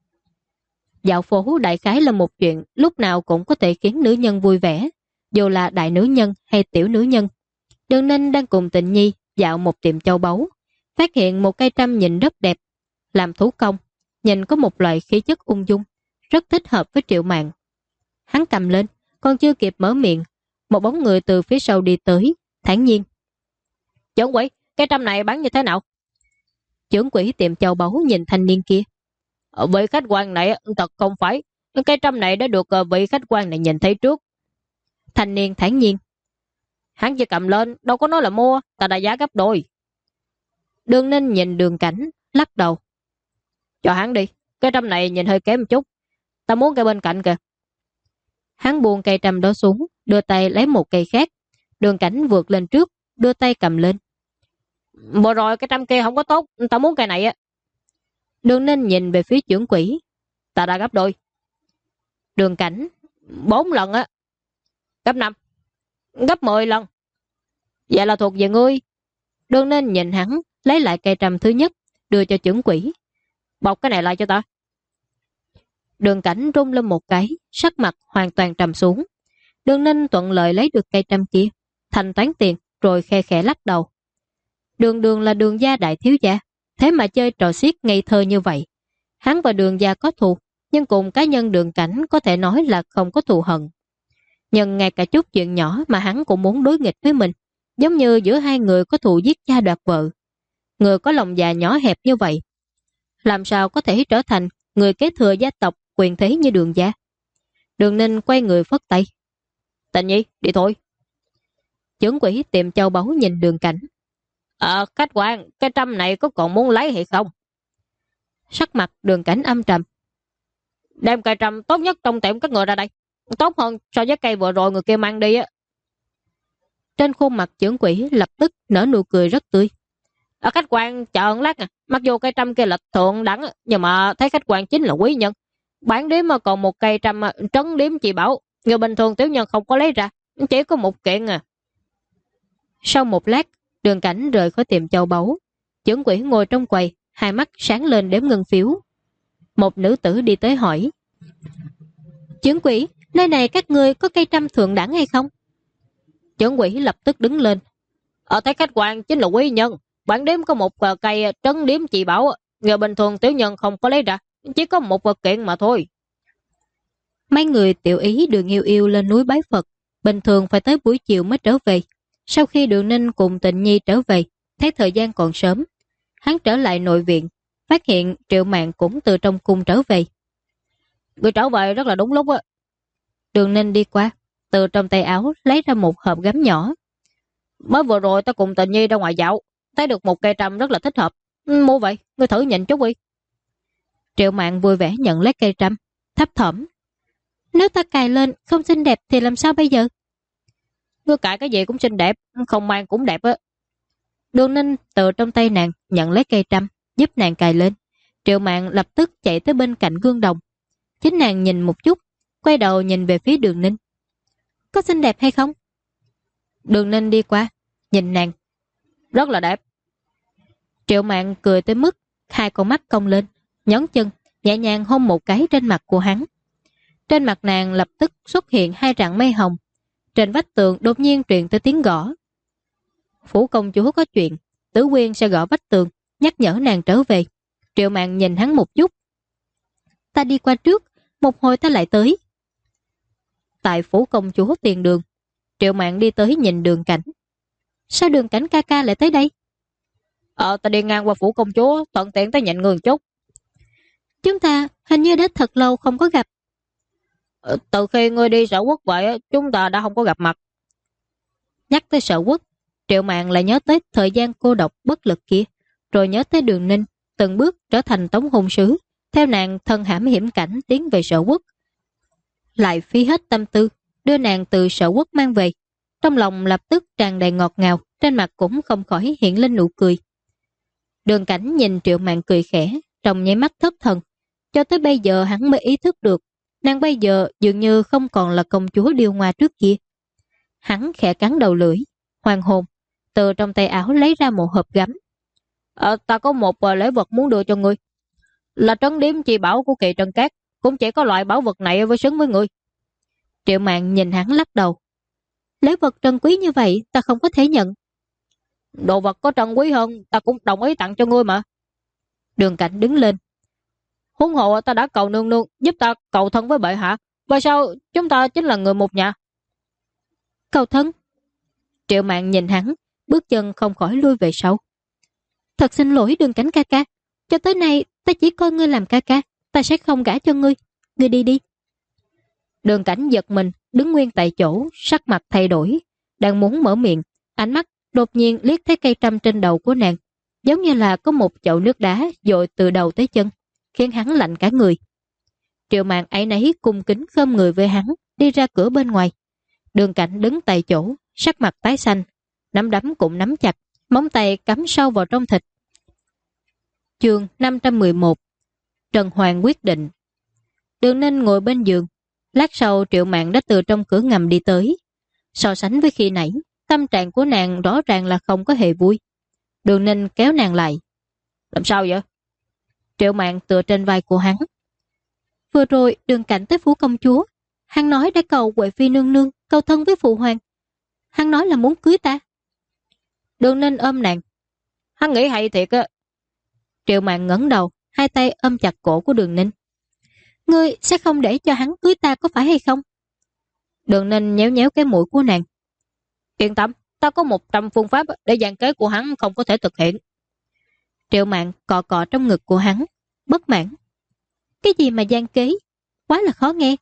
A: Dạo phố đại khái là một chuyện lúc nào cũng có thể khiến nữ nhân vui vẻ, dù là đại nữ nhân hay tiểu nữ nhân. Đường Ninh đang cùng Tịnh Nhi dạo một tiệm châu báu, phát hiện một cây trăm nhìn rất đẹp, làm thủ công, nhìn có một loại khí chất ung dung, rất thích hợp với Triệu Mạn. Hắn cầm lên, còn chưa kịp mở miệng, một bóng người từ phía sau đi tới, thản nhiên.
B: Trưởng quỹ, cái trăm này bán như thế nào?
A: Trưởng quỹ tiệm châu báu nhìn thanh niên kia.
B: Vị khách quan này thật không phải, cái trăm này đã được vị khách quan này nhìn thấy trước.
A: Thanh niên thản nhiên.
B: Hắn chỉ cầm lên, đâu có nói là mua, ta đã giá gấp đôi.
A: Đường Ninh nhìn Đường Cảnh, lắc đầu.
B: Cho hắn đi, cái trăm này nhìn hơi kém một chút, ta muốn cái bên cạnh kìa.
A: Hắn buông cây trăm đó xuống, đưa tay lấy một cây khác. Đường Cảnh vượt lên trước, đưa tay cầm lên.
B: Vừa rồi cái trăm kia không có tốt, ta muốn cây này á.
A: Đường Ninh nhìn về phía trưởng quỹ.
B: Ta đã gấp đôi.
A: Đường Cảnh,
B: 4 lần á. Gấp 5, gấp 10 lần. Vậy là thuộc về ngươi.
A: Đường Ninh nhìn hắn, lấy lại cây trăm thứ nhất, đưa cho trưởng quỹ.
B: Bọc cái này lại cho ta.
A: Đường Cảnh rung lên một cái, sắc mặt hoàn toàn trầm xuống. Đường Ninh thuận lợi lấy được cây trăm kia, thanh toán tiền, rồi khe khẽ lắc đầu. Đường Đường là Đường gia đại thiếu gia, thế mà chơi trò xiết ngây thơ như vậy. Hắn và Đường gia có thù, nhưng cùng cá nhân Đường Cảnh có thể nói là không có thù hận. Nhưng ngay cả chút chuyện nhỏ mà hắn cũng muốn đối nghịch với mình, giống như giữa hai người có thù giết cha đoạt vợ. Người có lòng dạ nhỏ hẹp như vậy, làm sao có thể trở thành người kế thừa gia tộc quyền thế như Đường gia? Đường Ninh quay người phất tay. Tình Nhi, đi thôi. Chưởng quỷ tìm châu báu nhìn Đường Cảnh. Khách quan, cái trăm này có còn muốn lấy hay không? Sắc mặt Đường Cảnh âm trầm. Đem cây trăm tốt nhất trong tiệm các người ra đây. Tốt hơn so với cây vừa rồi người kia mang đi á. Trên khuôn mặt chưởng quỷ lập tức nở nụ cười rất tươi. Khách quan chờ lát à. Mặc dù cây trăm kia là thượng đẳng, nhưng mà thấy khách quan chính là quý nhân. Bản điếm mà còn một cây trăm trấn điếm chỉ bảo, người bình thường tiểu nhân không có lấy ra, chỉ có một kiện à. Sau một lát, Đường Cảnh rời khỏi tiệm châu báu. Chưởng quỷ ngồi trong quầy, hai mắt sáng lên đếm ngân phiếu. Một nữ tử đi tới hỏi. Chưởng quỷ, nơi này các ngươi có cây trăm thượng đẳng hay không? Chưởng quỷ lập tức đứng lên. Thấy khách quan chính là quý nhân. Bản điếm có một cây trấn điếm chỉ bảo, người bình thường tiểu nhân không có lấy ra, chỉ có một vật kiện mà thôi. Mấy người tiểu ý Đường Yêu Yêu lên núi bái Phật, bình thường phải tới buổi chiều mới trở về. Sau khi Đường Ninh cùng Tịnh Nhi trở về, thấy thời gian còn sớm, hắn trở lại nội viện, phát hiện Triệu Mạn cũng từ trong cung trở về. Người trở về rất là đúng lúc á. Đường Ninh đi qua, từ trong tay áo lấy ra một hộp gấm nhỏ. Mới vừa rồi ta cùng Tịnh Nhi ra ngoài dạo, thấy được một cây trăm rất là thích hợp. Mua vậy, ngươi thử nhìn chút đi. Triệu Mạn vui vẻ nhận lấy cây trăm, thấp thỏm. Nếu ta cài lên không xinh đẹp thì làm sao bây giờ? Ngươi cài cái gì cũng xinh đẹp, không mang cũng đẹp á. Đường Ninh từ trong tay nàng nhận lấy cây trăm, giúp nàng cài lên. Triệu Mạn lập tức chạy tới bên cạnh gương đồng. Chính nàng nhìn một chút, quay đầu nhìn về phía Đường Ninh. Có xinh đẹp hay không? Đường Ninh đi qua, nhìn nàng. Rất là đẹp. Triệu Mạn cười tới mức hai con mắt cong lên, nhón chân, nhẹ nhàng hôn một cái trên mặt của hắn. Trên mặt nàng lập tức xuất hiện hai rặng mây hồng. Trên vách tường đột nhiên truyền tới tiếng gõ. Phủ công chúa có chuyện, Tử Quyên sẽ gõ vách tường, nhắc nhở nàng trở về. Triệu Mạn nhìn hắn một chút. Ta đi qua trước, một hồi ta lại tới. Tại phủ công chúa tiền đường, Triệu Mạn đi tới nhìn Đường Cảnh. Sao Đường Cảnh ca ca lại tới đây? Ta đi ngang qua phủ công chúa, thuận tiện tới nhận người chút. Chúng ta hình như đã thật lâu không có gặp. Từ khi ngươi đi Sở Quốc vậy, chúng ta đã không có gặp mặt. Nhắc tới Sở Quốc, Triệu Mạn lại nhớ tới thời gian cô độc bất lực kia, rồi nhớ tới Đường Ninh, từng bước trở thành tống hôn sứ, theo nàng thân hãm hiểm cảnh tiến về Sở Quốc. Lại phí hết tâm tư, đưa nàng từ Sở Quốc mang về. Trong lòng lập tức tràn đầy ngọt ngào, trên mặt cũng không khỏi hiện lên nụ cười. Đường Cảnh nhìn Triệu Mạn cười khẽ, trong nháy mắt thất thần. Cho tới bây giờ hắn mới ý thức được, nàng bây giờ dường như không còn là công chúa điêu ngoa trước kia. Hắn khẽ cắn đầu lưỡi, hoàng hồn, từ trong tay áo lấy ra một hộp gấm. Ta có một lễ vật muốn đưa cho ngươi. Là trấn điếm chi bảo của Kỳ Trân Cát, cũng chỉ có loại bảo vật này với xứng với ngươi. Triệu Mạn nhìn hắn lắc đầu. Lễ vật trân quý như vậy ta không có thể nhận. Đồ vật có trân quý hơn ta cũng đồng ý tặng cho ngươi mà. Đường Cảnh đứng lên. Huống hộ ta đã cầu nương nương giúp ta cầu thân với bệ hạ, và sao chúng ta chính là người một nhà. Cầu thân? Triệu Mạn nhìn hắn, bước chân không khỏi lui về sau. Thật xin lỗi Đường Cảnh ca ca, cho tới nay ta chỉ coi ngươi làm ca ca, ta sẽ không gả cho ngươi. Ngươi đi đi. Đường Cảnh giật mình, đứng nguyên tại chỗ, sắc mặt thay đổi, đang muốn mở miệng, ánh mắt đột nhiên liếc thấy cây trăm trên đầu của nàng, giống như là có một chậu nước đá dội từ đầu tới chân, khiến hắn lạnh cả người. Triệu Mạn áy náy cung kính khom người với hắn, đi ra cửa bên ngoài. Đường Cảnh đứng tại chỗ, sắc mặt tái xanh, nắm đấm cũng nắm chặt, móng tay cắm sâu vào trong thịt. Chương 511. Trần Hoàng quyết định. Đường Ninh ngồi bên giường. Lát sau Triệu Mạn đã từ trong cửa ngầm đi tới. So sánh với khi nãy, tâm trạng của nàng rõ ràng là không có hề vui. Đường Ninh kéo nàng lại. Làm sao vậy? Triệu Mạn tựa trên vai của hắn. Vừa rồi Đường Cảnh tới phủ công chúa, hắn nói đã cầu Huệ Phi nương nương cầu thân với phụ hoàng. Hắn nói là muốn cưới ta.
B: Đường Ninh ôm nàng. Hắn nghĩ hay thiệt á.
A: Triệu Mạn ngẩng đầu, hai tay ôm chặt cổ của Đường Ninh. Ngươi sẽ không để cho hắn cưới ta có phải hay không?
B: Đường Ninh nhéo nhéo cái mũi của nàng. Yên tâm, ta có 100 phương pháp để gian kế của hắn không có thể thực hiện.
A: Triệu Mạn cọ cọ trong ngực của hắn, bất mãn. Cái gì mà gian kế? Quá là khó nghe.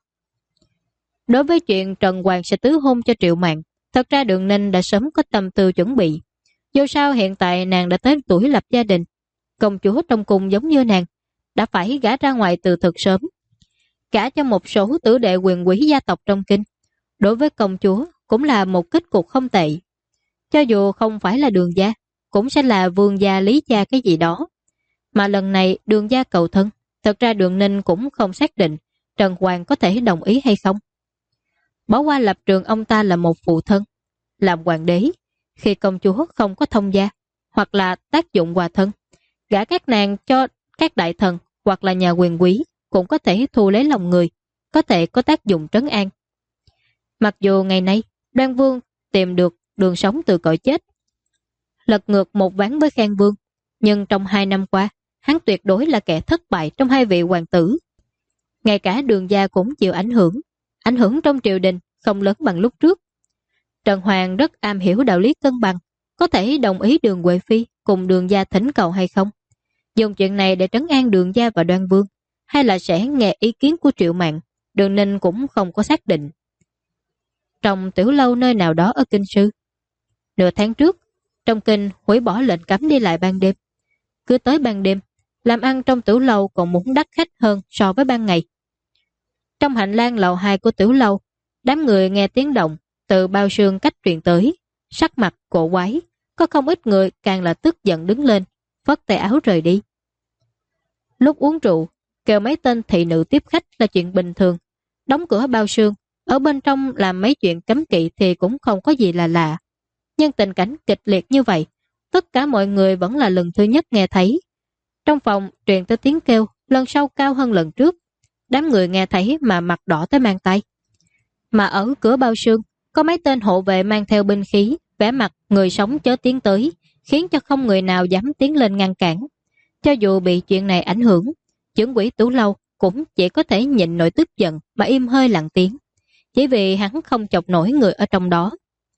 B: Đối với chuyện Trần Hoàng sẽ tứ hôn cho Triệu Mạn, thật ra Đường Ninh đã sớm có tâm tư chuẩn bị. Dù sao hiện tại nàng đã tới tuổi lập gia đình, công chúa trong cung giống như nàng, đã phải gả ra ngoài từ thực sớm. Gả cho một số tử đệ quyền quý gia tộc trong kinh, đối với công chúa cũng là một kết cục không tệ. Cho dù không phải là Đường gia, cũng sẽ là vương gia Lý gia cái gì đó. Mà lần này Đường gia cầu thân, thật ra Đường Ninh cũng không xác định Trần Hoàng có thể đồng ý hay không. Bỏ qua lập trường ông ta là một phụ thân, làm hoàng đế, khi công chúa không có thông gia, hoặc là tác dụng hòa thân, gả các nàng cho các đại thần hoặc là nhà quyền quý cũng có thể thu lấy lòng người, có thể có tác dụng trấn an. Mặc dù ngày nay Đoan Vương tìm được đường sống từ cõi chết, lật ngược một ván với Khang Vương, nhưng trong 2 năm qua, hắn tuyệt đối là kẻ thất bại trong 2 vị hoàng tử. Ngay cả Đường gia cũng chịu ảnh hưởng trong triều đình không lớn bằng lúc trước. Trần Hoàng rất am hiểu đạo lý cân bằng, có thể đồng ý Đường Huệ Phi cùng Đường gia thỉnh cầu hay không, dùng chuyện này để trấn an Đường gia và Đoan Vương, hay là sẽ nghe ý kiến của Triệu Mạn, Đường Ninh cũng không có xác định. Trong tiểu lâu nơi nào đó ở Kinh Sư, nửa tháng trước, trong kinh hủy bỏ lệnh cấm đi lại ban đêm. Cứ tới ban đêm, làm ăn trong tiểu lâu còn muốn đắt khách hơn so với ban ngày. Trong hành lang lầu 2 của tiểu lâu, đám người nghe tiếng động từ bao sương cách truyền tới, sắc mặt cổ quái, có không ít người càng là tức giận đứng lên, phất tay áo rời đi. Lúc uống rượu, kêu mấy tên thị nữ tiếp khách là chuyện bình thường, đóng cửa bao sương, ở bên trong làm mấy chuyện cấm kỵ thì cũng không có gì là lạ. Nhưng tình cảnh kịch liệt như vậy, tất cả mọi người vẫn là lần thứ nhất nghe thấy. Trong phòng truyền tới tiếng kêu, lần sau cao hơn lần trước. Đám người nghe thấy mà mặt đỏ tới mang tay. Mà ở cửa bao sương, có mấy tên hộ vệ mang theo binh khí, vẻ mặt người sống chớ tiến tới, khiến cho không người nào dám tiến lên ngăn cản. Cho dù bị chuyện này ảnh hưởng, trưởng quỹ Tủ Lâu cũng chỉ có thể nhịn nỗi tức giận mà im hơi lặng tiếng, chỉ vì hắn không chọc nổi người ở trong đó.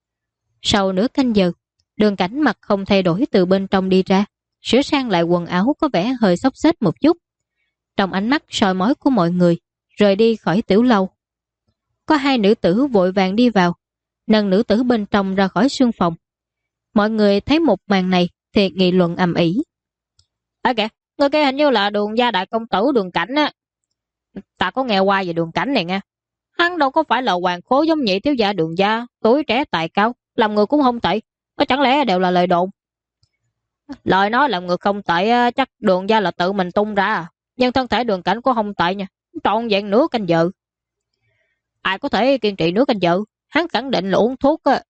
B: Sau nửa canh giờ, Đường Cảnh mặt không thay đổi từ bên trong đi ra, sửa sang lại quần áo có vẻ hơi xốc xếch một chút. Trong ánh mắt soi mói của mọi người, rời đi khỏi tiểu lâu. Có 2 nữ tử vội vàng đi vào, nâng nữ tử bên trong ra khỏi sương phòng. Mọi người thấy một màn này thì nghị luận ầm ĩ. Kìa, người kia hình như là Đường gia đại công tử Đường Cảnh á. Ta có nghe qua về Đường Cảnh này nha. Hắn đâu có phải là hoàng khố giống nhị thiếu gia Đường gia, tuổi trẻ tài cao, làm người cũng không tệ. Có chẳng lẽ đều là lời đồn? Lời nói làm người không tệ chắc Đường gia là tự mình tung ra. Nhưng thân thể Đường Cảnh cũng không tệ nha, trọn vẹn nửa canh giờ. Ai có thể kiên trì nửa canh giờ? Hắn khẳng định là uống thuốc á.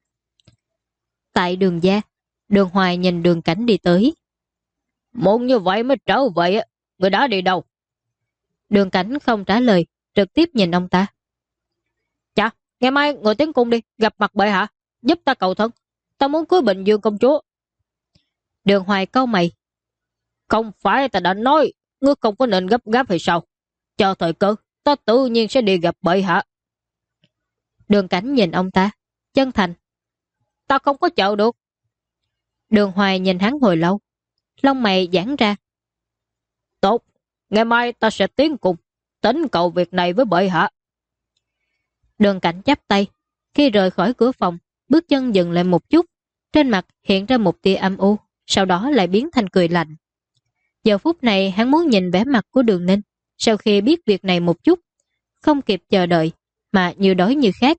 A: Tại Đường gia, Đường Hoài nhìn Đường Cảnh đi tới.
B: Muốn như vậy mới trở về á, người đã đi đâu?
A: Đường Cảnh không trả lời, trực tiếp nhìn ông ta.
B: Chà, ngày mai người tiến cung đi, gặp mặt bệ hạ, giúp ta cầu thân. Ta muốn cưới Bình Dương công chúa.
A: Đường Hoài cau mày.
B: Không phải ta đã nói, ngươi không có nên gấp gáp hay sao? Cho thời cơ, ta tự nhiên sẽ đi gặp bệ hạ.
A: Đường Cảnh nhìn ông ta, chân thành.
B: Ta không có chờ được.
A: Đường Hoài nhìn hắn hồi lâu, lông mày giãn ra.
B: Tốt, ngày mai ta sẽ tiến cùng, tính cầu việc này với bệ hạ.
A: Đường Cảnh chắp tay, khi rời khỏi cửa phòng, bước chân dừng lại một chút, trên mặt hiện ra một tia âm u, sau đó lại biến thành cười lạnh. Giờ phút này hắn muốn nhìn vẻ mặt của Đường Ninh, sau khi biết việc này một chút, không kịp chờ đợi, mà như đói như khát.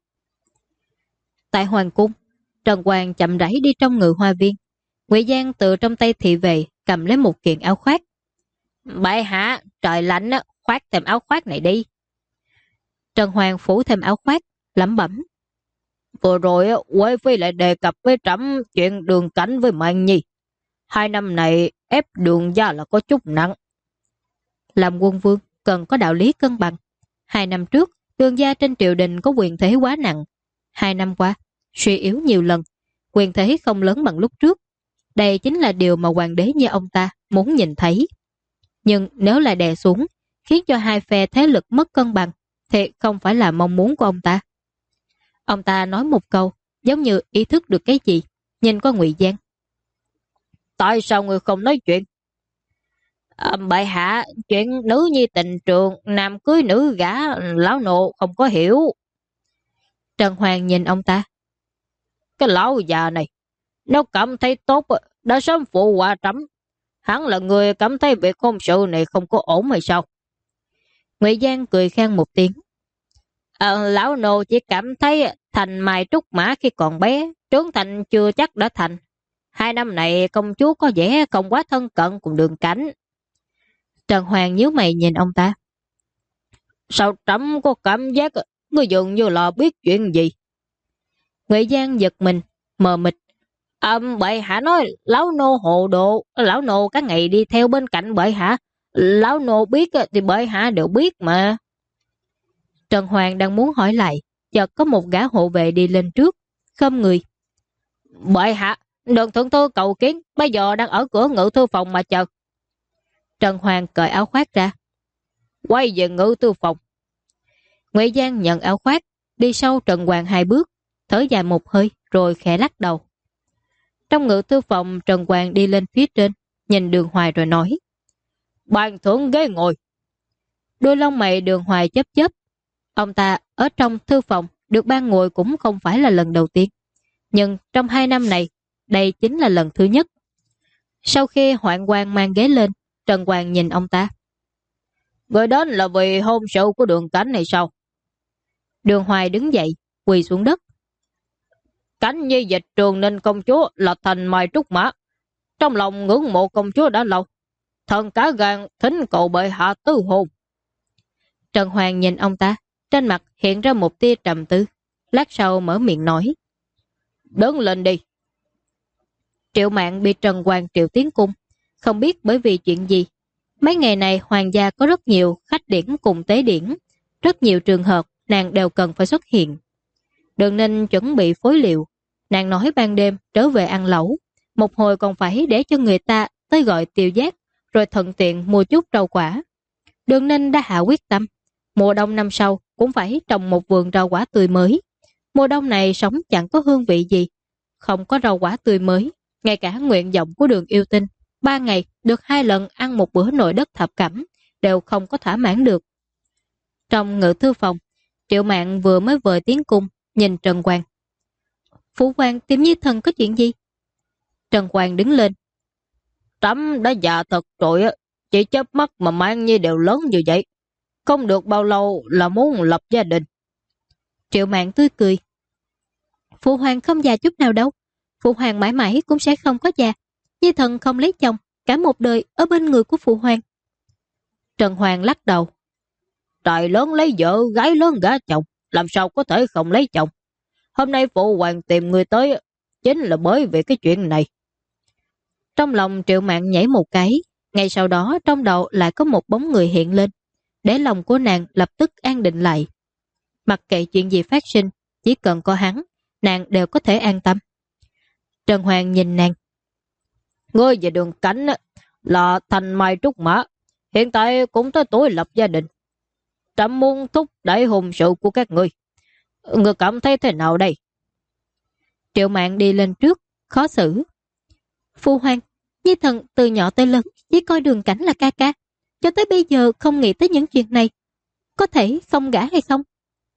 A: Tại Hoàng cung, Trần Hoàng chậm rãi đi trong Ngự Hoa Viên. Ngụy Giang từ trong tay thị vệ cầm lấy một kiện áo khoác.
B: Bệ hạ, trời lạnh á, khoác thêm áo khoác này đi.
A: Trần Hoàng phủ thêm áo khoác, lẩm bẩm.
B: Vừa rồi Huệ Phi lại đề cập với trẫm chuyện Đường Cảnh với Mạn Nhi. 2 năm này ép Đường gia là có chút nặng.
A: Làm quân vương cần có đạo lý cân bằng. 2 năm trước, Đường gia trên triều đình có quyền thế quá nặng. 2 năm qua, suy yếu nhiều lần. quyền thế không lớn bằng lúc trước. Đây chính là điều mà hoàng đế như ông ta muốn nhìn thấy. Nhưng nếu lại đè xuống, khiến cho hai phe thế lực mất cân bằng, thì không phải là mong muốn của ông ta. Ông ta nói một câu, giống như ý thức được cái gì, nhìn qua Ngụy Giang. Tại sao người không nói chuyện? Bệ hạ, chuyện nữ nhi tình trường, nam cưới nữ gả, lão nô không có hiểu. Trần Hoàng nhìn ông ta. Cái lão già này, nếu cảm thấy tốt, đã sớm phụ họa trẫm. Hắn là người cảm thấy việc hôn sự này không có ổn hay sao? Ngụy Giang cười khan một tiếng. Lão nô chỉ cảm thấy thành mai trúc mã khi còn bé, trưởng thành chưa chắc đã thành. 2 năm này công chúa có vẻ không quá thân cận cùng Đường Cảnh. Trần Hoàng nhíu mày nhìn ông ta. Sao trẫm có cảm giác người dường như là biết chuyện gì? Ngụy Giang giật mình, mờ mịt. Bệ hạ nói lão nô hồ đồ, lão nô các ngày đi theo bên cạnh bệ hạ. Lão nô biết thì bệ hạ đều biết mà. Trần Hoàng đang muốn hỏi lại, chợt có một gã hộ vệ đi lên trước, khom người. Bệ hạ, Đường thượng thư cầu kiến, bây giờ đang ở cửa ngự thư phòng mà chờ. Trần Hoàng cởi áo khoác ra. Quay về ngự thư phòng. Ngụy Giang nhận áo khoác, đi sau Trần Hoàng 2 bước, thở dài một hơi rồi khẽ lắc đầu. Trong ngự thư phòng, Trần Hoàng đi lên phía trên, nhìn Đường Hoài rồi nói. Ban thưởng ghế ngồi. Đôi lông mày Đường Hoài chớp chớp. Ông ta ở trong thư phòng được ban ngồi cũng không phải là lần đầu tiên. Nhưng trong 2 năm này, đây chính là lần thứ nhất. Sau khi Hoạn Quan mang ghế lên, Trần Hoàng nhìn ông ta. Người đến là vì hôn sự của Đường Cảnh này sao? Đường Hoài đứng dậy, quỳ xuống đất. Cảnh nhi dịch trường nên công chúa là thành mai trúc mã. Trong lòng ngưỡng mộ công chúa đã lâu. Thần cá gan thính cầu bệ hạ tứ hôn. Trần Hoàng nhìn ông ta, trên mặt hiện ra một tia trầm tư. Lát sau mở miệng nói. Đứng lên đi. Triệu Mạn bị Trần Hoàng triệu tiến cung. Không biết bởi vì chuyện gì. Mấy ngày này hoàng gia có rất nhiều khách điển cùng tế điển. Rất nhiều trường hợp nàng đều cần phải xuất hiện. Đường Ninh chuẩn bị phối liệu. Nàng nói ban đêm trở về ăn lẩu. Một hồi còn phải để cho người ta tới gọi Tiêu Giác, rồi thuận tiện mua chút rau quả. Đường Ninh đã hạ quyết tâm. Mùa đông năm sau cũng phải trồng một vườn rau quả tươi mới. Mùa đông này sống chẳng có hương vị gì. Không có rau quả tươi mới. Ngay cả nguyện vọng của Đường Yêu Tinh 3 ngày được 2 lần ăn một bữa nội đất thập cẩm đều không có thỏa mãn được. Trong ngự thư phòng, Triệu Mạn vừa mới vời tiến cung, nhìn Trần Hoàng. Phụ hoàng tìm Nhi thần có chuyện gì? Trần Hoàng đứng lên. Trẫm đã già thật rồi, chỉ chớp mắt mà mang Nhi đều lớn như vậy. Không được bao lâu là muốn lập gia đình. Triệu Mạn tươi cười. Phụ hoàng không già chút nào đâu. Phụ hoàng mãi mãi cũng sẽ không có già. Nhi thần không lấy chồng, cả một đời ở bên người của phụ hoàng. Trần Hoàng lắc đầu. Trời lớn lấy vợ, gái lớn gả chồng, làm sao có thể không lấy chồng? Hôm nay phụ hoàng tìm người tới chính là bởi vì cái chuyện này. Trong lòng Triệu Mạn nhảy một cái, ngay sau đó trong đầu lại có một bóng người hiện lên, để lòng của nàng lập tức an định lại. Mặc kệ chuyện gì phát sinh, chỉ cần có hắn, nàng đều có thể an tâm. Trần Hoàng nhìn nàng. Ngươi về Đường Cảnh là thành mai trúc mã, hiện tại cũng tới tuổi lập gia đình. Trẫm muốn thúc đẩy hôn sự của các ngươi. Ngươi cảm thấy thế nào đây? Triệu Mạn đi lên trước, khó xử. Phu hoàng, Nhi thần từ nhỏ tới lớn chỉ coi Đường Cảnh là ca ca, cho tới bây giờ không nghĩ tới những chuyện này. Có thể không gả hay không?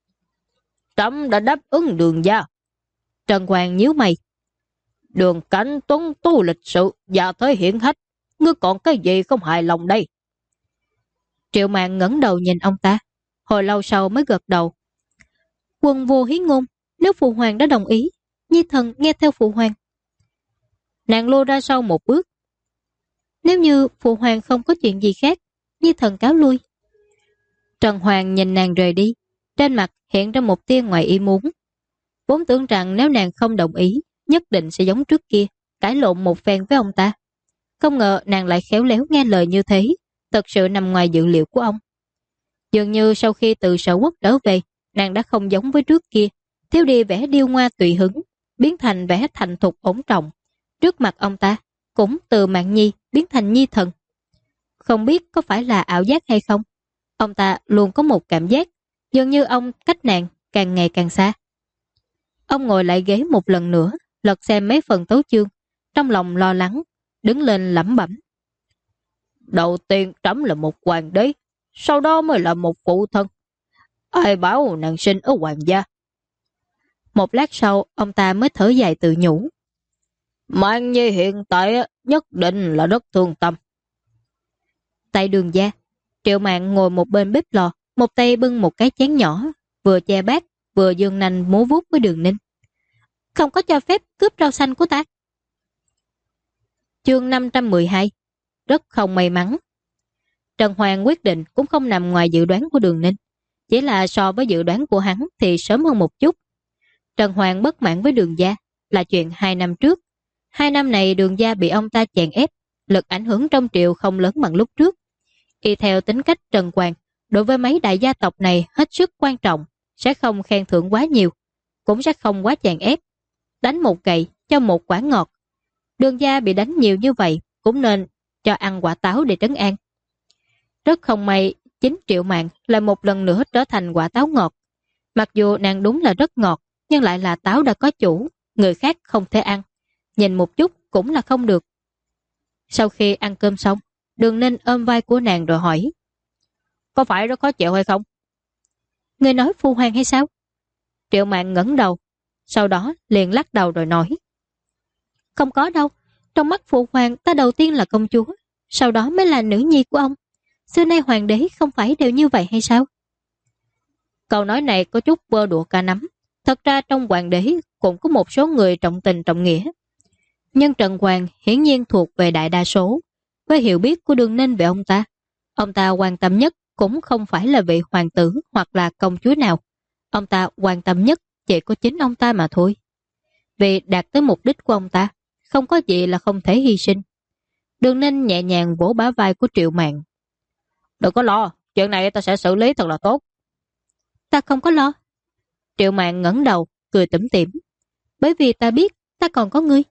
A: Trẫm đã đáp ứng Đường gia. Trần Hoàng nhíu mày. Đường Cảnh tuấn tu lịch sự và thế hiển hách, ngươi còn cái gì không hài lòng đây? Triệu Mạn ngẩng đầu nhìn ông ta, hồi lâu sau mới gật đầu. Quân vô hí ngôn, nếu phụ hoàng đã đồng ý, Nhi thần nghe theo phụ hoàng. Nàng lùi ra sau một bước. Nếu như phụ hoàng không có chuyện gì khác, Nhi thần cáo lui. Trần Hoàng nhìn nàng rời đi, trên mặt hiện ra một tia ngoài ý muốn. Vốn tưởng rằng nếu nàng không đồng ý, nhất định sẽ giống trước kia, cãi lộn một phen với ông ta. Không ngờ nàng lại khéo léo nghe lời như thế, thật sự nằm ngoài dự liệu của ông. Dường như sau khi từ Sở Quốc trở về, nàng đã không giống với trước kia, thiếu đi vẻ điêu ngoa tùy hứng, biến thành vẻ thành thục ổn trọng. Trước mặt ông ta, cũng từ Mạn Nhi biến thành Nhi thần. Không biết có phải là ảo giác hay không, ông ta luôn có một cảm giác dường như ông cách nàng càng ngày càng xa. Ông ngồi lại ghế một lần nữa, lật xem mấy phần tấu chương, trong lòng lo lắng, đứng lên lẩm bẩm. Đầu tiên trẫm là một hoàng đế, sau đó mới là một phụ thân. Ai bảo nàng sinh ở hoàng gia? Một lát sau, ông ta mới thở dài tự nhủ. Mạn Nhi hiện tại nhất định là rất thương tâm. Tại Đường gia, Triệu Mạn ngồi một bên bếp lò, một tay bưng một cái chén nhỏ, vừa che bát, vừa giương nanh múa vuốt với Đường Ninh. Không có cho phép cướp rau xanh của ta. Chương 512. Rất không may mắn. Trần Hoàng quyết định cũng không nằm ngoài dự đoán của Đường Ninh, chỉ là so với dự đoán của hắn thì sớm hơn một chút. Trần Hoàng bất mãn với Đường gia là chuyện 2 năm trước. 2 năm này Đường gia bị ông ta chèn ép, lực ảnh hưởng trong triều không lớn bằng lúc trước. Y theo tính cách Trần Hoàng, đối với mấy đại gia tộc này hết sức quan trọng, sẽ không khen thưởng quá nhiều, cũng sẽ không quá chèn ép. Đánh một gậy cho một quả ngọt. Đường gia bị đánh nhiều như vậy cũng nên cho ăn quả táo để trấn an. Rất không may, chính Triệu Mạn lại một lần nữa trở thành quả táo ngọt. Mặc dù nàng đúng là rất ngọt, nhưng lại là táo đã có chủ, người khác không thể ăn. Nhìn một chút cũng là không được. Sau khi ăn cơm xong, Đường Ninh ôm vai của nàng rồi hỏi. Có phải rất khó chịu hay không? Người nói phu hoàng hay sao? Triệu Mạn ngẩng đầu, sau đó liền lắc đầu rồi nói. Không có đâu, trong mắt phụ hoàng ta đầu tiên là công chúa, sau đó mới là nữ nhi của ông. Xưa nay hoàng đế không phải đều như vậy hay sao? Câu nói này có chút bơ đũa cả nắm. Thật ra trong hoàng đế cũng có một số người trọng tình trọng nghĩa. Nhưng Trần Hoàng hiển nhiên thuộc về đại đa số. Với hiểu biết của Đường Ninh về ông ta quan tâm nhất cũng không phải là vị hoàng tử hoặc là công chúa nào. Ông ta quan tâm nhất chỉ có chính ông ta mà thôi. Vì đạt tới mục đích của ông ta, không có gì là không thể hy sinh. Đường Ninh nhẹ nhàng vỗ bả vai của Triệu Mạn. Đừng có lo, chuyện này ta sẽ xử lý thật là tốt. Ta không có lo. Triệu Mạn ngẩng đầu, cười tủm tỉm. Bởi vì ta biết ta còn có ngươi.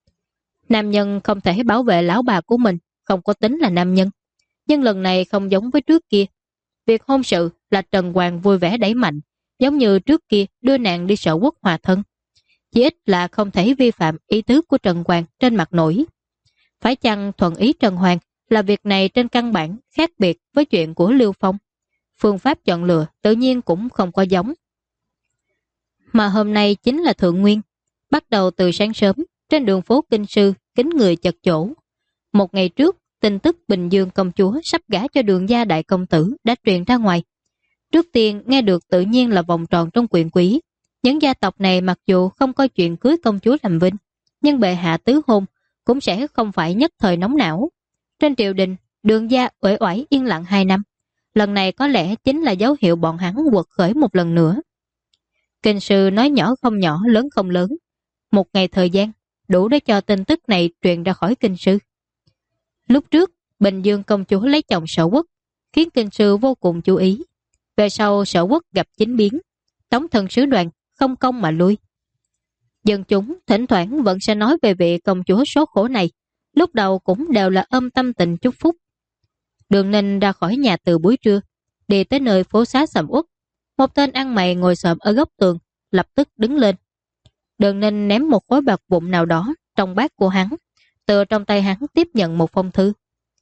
A: Nam nhân không thể bảo vệ lão bà của mình, không có tính là nam nhân. Nhưng lần này không giống với trước kia. Việc hôn sự là Trần Hoàng vui vẻ đẩy mạnh, giống như trước kia đưa nàng đi sở quốc hòa thân. Chỉ ít là không thể vi phạm ý tứ của Trần Hoàng trên mặt nổi. Phải chăng thuận ý Trần Hoàng là việc này trên căn bản khác biệt với chuyện của Lưu Phong. Phương pháp chọn lựa tự nhiên cũng không có giống. Mà hôm nay chính là Thượng Nguyên. Bắt đầu từ sáng sớm, trên đường phố Kinh Sư, kín người chật chỗ. Một ngày trước, tin tức Bình Dương công chúa sắp gả cho Đường gia đại công tử đã truyền ra ngoài. Trước tiên nghe được tự nhiên là vòng tròn trong quyền quý. Những gia tộc này mặc dù không coi chuyện cưới công chúa làm vinh, nhưng bệ hạ tứ hôn cũng sẽ không phải nhất thời nóng não. Trên triều đình, Đường gia uể oải yên lặng 2 năm. Lần này có lẽ chính là dấu hiệu bọn hắn quật khởi một lần nữa. Kinh sư nói nhỏ không nhỏ, lớn không lớn. Một ngày thời gian, đủ để cho tin tức này truyền ra khỏi kinh sư. Lúc trước, Bình Dương công chúa lấy chồng Sở Quốc, khiến kinh sư vô cùng chú ý. Về sau Sở Quốc gặp chính biến, Tống thần sứ đoàn không công mà lui. Dân chúng thỉnh thoảng vẫn sẽ nói về vị công chúa số khổ này, lúc đầu cũng đều là ôm tâm tình chúc phúc. Đường Ninh ra khỏi nhà từ buổi trưa, đi tới nơi phố xá sầm uất. Một tên ăn mày ngồi xổm ở góc tường, lập tức đứng lên. Đường Ninh ném một khối bạc vụn nào đó trong bát của hắn, từ trong tay hắn tiếp nhận một phong thư.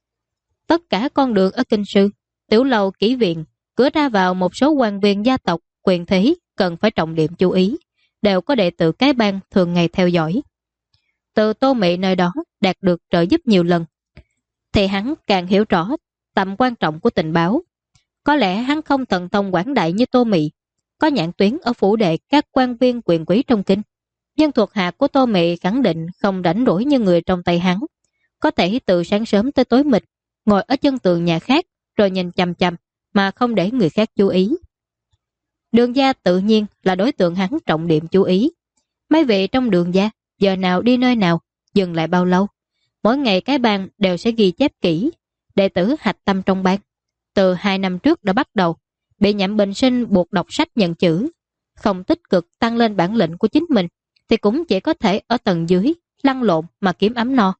A: Tất cả con đường ở kinh sư, tiểu lầu, kỹ viện, cửa ra vào một số quan viên gia tộc, quyền thế cần phải trọng điểm chú ý, đều có đệ tử cái bang thường ngày theo dõi. Từ Tô Mị nơi đó đạt được trợ giúp nhiều lần, thì hắn càng hiểu rõ tầm quan trọng của tình báo. Có lẽ hắn không thần thông quảng đại như Tô Mị, có nhãn tuyến ở phủ đệ các quan viên quyền quý trong kinh, nhưng thuộc hạ của Tô Mị khẳng định không rảnh rỗi như người trong tay hắn, có thể từ sáng sớm tới tối mịt ngồi ở chân tường nhà khác rồi nhìn chằm chằm mà không để người khác chú ý. Đường gia tự nhiên là đối tượng hắn trọng điểm chú ý. Mấy vị trong Đường gia giờ nào đi nơi nào, dừng lại bao lâu, mỗi ngày cái bang đều sẽ ghi chép kỹ. Đệ tử hạch tâm trong bang từ 2 năm trước đã bắt đầu bị Nhậm Bình Sinh buộc đọc sách nhận chữ, không tích cực tăng lên bản lĩnh của chính mình thì cũng chỉ có thể ở tầng dưới lăn lộn mà kiếm ấm no.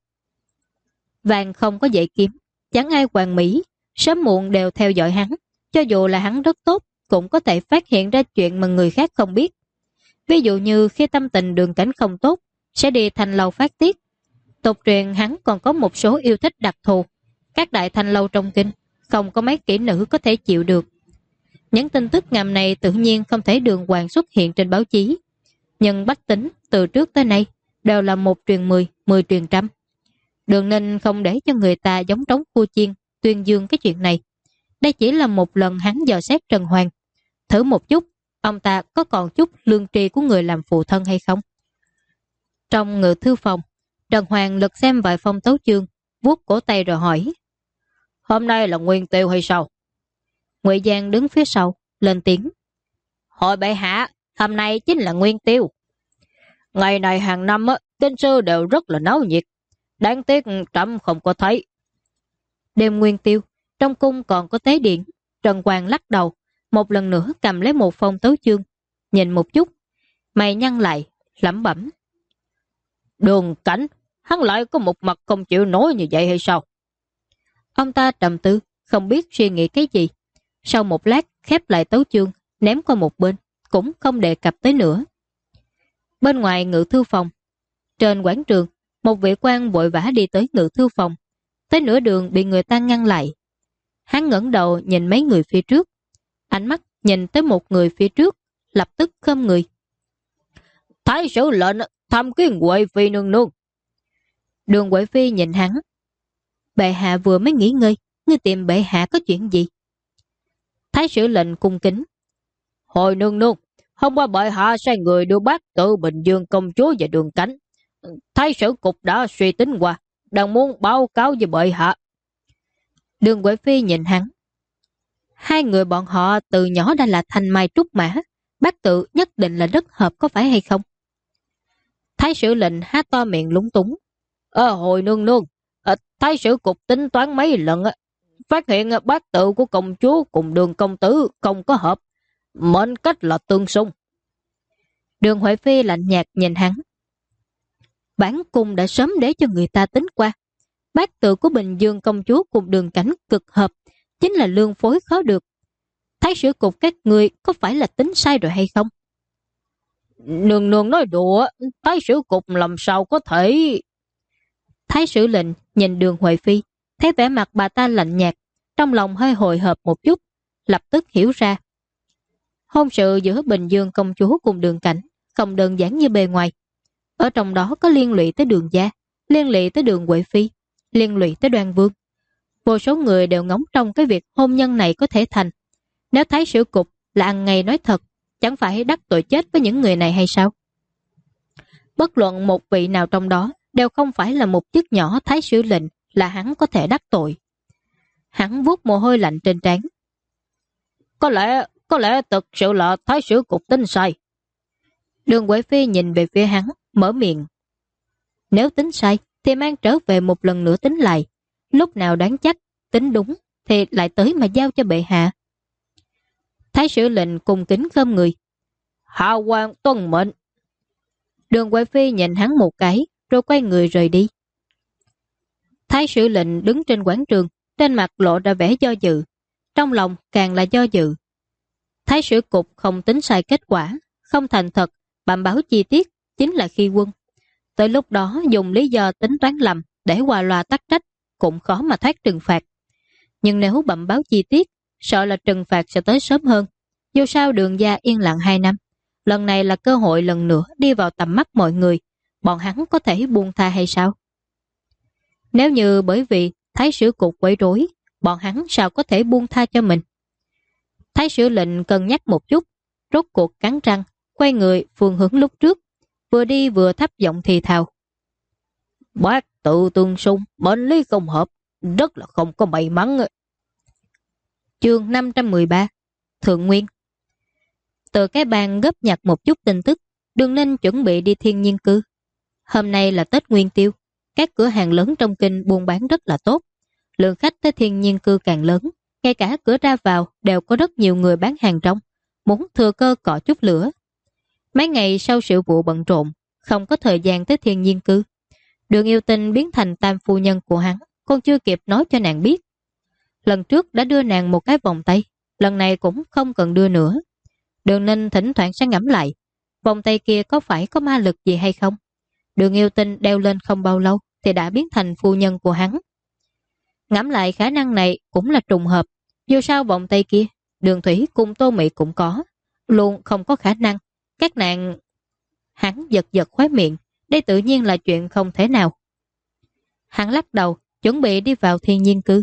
A: Vàng không có dễ kiếm, chẳng ai hoàn mỹ, sớm muộn đều theo dõi hắn, cho dù là hắn rất tốt cũng có thể phát hiện ra chuyện mà người khác không biết. Ví dụ như khi tâm tình Đường Cảnh không tốt, sẽ đi thành lâu phát tiết. Tục truyền hắn còn có một số yêu thích đặc thù, các đại thành lâu trong kinh không có mấy kỹ nữ có thể chịu được. Những tin tức ngầm này tự nhiên không thể đường hoàng xuất hiện trên báo chí, nhưng bách tính từ trước tới nay đều là một truyền 10, 10 truyền trăm. Đường Ninh không để cho người ta giống trống cua chiên tuyên dương cái chuyện này. Đây chỉ là một lần hắn dò xét Trần Hoàng, thử một chút ông ta có còn chút lương tri của người làm phụ thân hay không. Trong ngự thư phòng, Trần Hoàng lật xem vài phong tấu chương, vuốt cổ tay rồi hỏi: "Hôm nay là nguyên tiêu hay sao?" Ngụy Giang đứng phía sau lên tiếng: "Hội bệ hạ, hôm nay chính là nguyên tiêu. Ngày này hàng năm kinh sư đều rất là náo nhiệt, đáng tiếc trẫm không có thấy." Đêm nguyên tiêu, trong cung còn có tế điện. Trần Hoàng lắc đầu, một lần nữa cầm lấy một phong tấu chương, nhìn một chút, mày nhăn lại, lẩm bẩm: "Đường Cảnh, hắn lại có một mặt không chịu nói như vậy hay sao?" Ông ta trầm tư, không biết suy nghĩ cái gì. Sau một lát khép lại tấu chương, ném qua một bên, cũng không đề cập tới nữa. Bên ngoài ngự thư phòng, trên quảng trường, một vị quan vội vã đi tới ngự thư phòng, tới nửa đường bị người ta ngăn lại. Hắn ngẩng đầu nhìn mấy người phía trước, ánh mắt nhìn tới một người phía trước, lập tức khom người: "Thái sử lệnh tham kiến Huệ Phi nương nương." Đường Huệ Phi nhìn hắn: "Bệ hạ vừa mới nghỉ ngơi, ngươi tìm bệ hạ có chuyện gì?" Thái sử lệnh cung kính: "Hồi nương nương, hôm qua bệ hạ sai người đưa bác tự Bình Dương công chúa và Đường Cảnh. Thái sử cục đã suy tính qua, đang muốn báo cáo với bệ hạ." Đường Huệ Phi nhìn hắn: "Hai người bọn họ từ nhỏ đã là thanh mai trúc mã, bác tự nhất định là rất hợp có phải hay không?" Thái sử lệnh há to miệng lúng túng: Hồi nương nương, thái sử cục tính toán mấy lần, phát hiện bác tự của công chúa cùng Đường công tử không có hợp, mệnh cách là tương xung." Đường Huệ Phi lạnh nhạt nhìn hắn: "Bản cung đã sớm để cho người ta tính qua, bác tự của Bình Dương công chúa cùng Đường Cảnh cực hợp, chính là lương phối khó được. Thái sử cục các người có phải là tính sai rồi hay không?" "Nương nương nói đùa, thái sử cục làm sao có thể..." Thái sử lệnh nhìn Đường Huệ Phi, thấy vẻ mặt bà ta lạnh nhạt, trong lòng hơi hồi hộp một chút, lập tức hiểu ra. Hôn sự giữa Bình Dương công chúa cùng Đường Cảnh không đơn giản như bề ngoài. Ở trong đó có liên lụy tới Đường gia, liên lụy tới Đường Huệ Phi, liên lụy tới Đoan Vương. Vô số người đều ngóng trong cái việc hôn nhân này có thể thành. Nếu thái sử cục là ăn ngay nói thật, chẳng phải đắc tội chết với những người này hay sao? Bất luận một vị nào trong đó đều không phải là một chức nhỏ thái sử lệnh là hắn có thể đắc tội. Hắn vuốt mồ hôi lạnh trên trán: Có lẽ thực sự là thái sử cục tính sai." Đường Huệ Phi nhìn về phía hắn, mở miệng: "Nếu tính sai thì mang trở về một lần nữa tính lại, lúc nào đoán chắc tính đúng thì lại tới mà giao cho bệ hạ." Thái sử lệnh cung kính khom người: "Hạ quan tuân mệnh." Đường Huệ Phi nhìn hắn một cái rồi quay người rời đi. Thái sử lệnh đứng trên quảng trường, trên mặt lộ ra vẻ do dự, trong lòng càng là do dự. Thái sử cục không tính sai kết quả, không thành thật, bẩm báo chi tiết chính là khi quân. Tới lúc đó dùng lý do tính toán lầm để qua loa tắc trách cũng khó mà thoát trừng phạt. Nhưng nếu bẩm báo chi tiết, sợ là trừng phạt sẽ tới sớm hơn. Dù sao Đường gia yên lặng 2 năm, lần này là cơ hội lần nữa đi vào tầm mắt mọi người, bọn hắn có thể buông tha hay sao? Nếu như bởi vì thái sử cục quấy rối, bọn hắn sao có thể buông tha cho mình? Thái sử lệnh cân nhắc một chút, rốt cuộc cắn răng, quay người phương hướng lúc trước, vừa đi vừa thấp giọng thì thào: "Bác tự tương xung, mệnh lý không hợp, rất là không có may mắn." Chương 513 Thượng Nguyên. Từ cái bàn góp nhặt một chút tin tức, Đường Ninh chuẩn bị đi Thiên Nhiên Cư. Hôm nay là Tết Nguyên Tiêu, các cửa hàng lớn trong kinh buôn bán rất là tốt, lượng khách tới Thiên Nhiên Cư càng lớn, ngay cả cửa ra vào đều có rất nhiều người bán hàng rong, muốn thừa cơ cọ chút lửa. Mấy ngày sau sự vụ bận rộn, không có thời gian tới Thiên Nhiên Cư. Đường Yêu Tinh biến thành tam phu nhân của hắn, còn chưa kịp nói cho nàng biết. Lần trước đã đưa nàng một cái vòng tay, lần này cũng không cần đưa nữa. Đường Ninh thỉnh thoảng sẽ ngẫm lại, vòng tay kia có phải có ma lực gì hay không? Đường Yêu Tinh đeo lên không bao lâu thì đã biến thành phu nhân của hắn. Ngẫm lại khả năng này cũng là trùng hợp, dù sao vòng tay kia, Đường Thủy cùng Tô Mị cũng có, luôn không có khả năng. Các nàng... Hắn giật giật khóe miệng, đây tự nhiên là chuyện không thể nào. Hắn lắc đầu, chuẩn bị đi vào Thiên Nhiên Cư.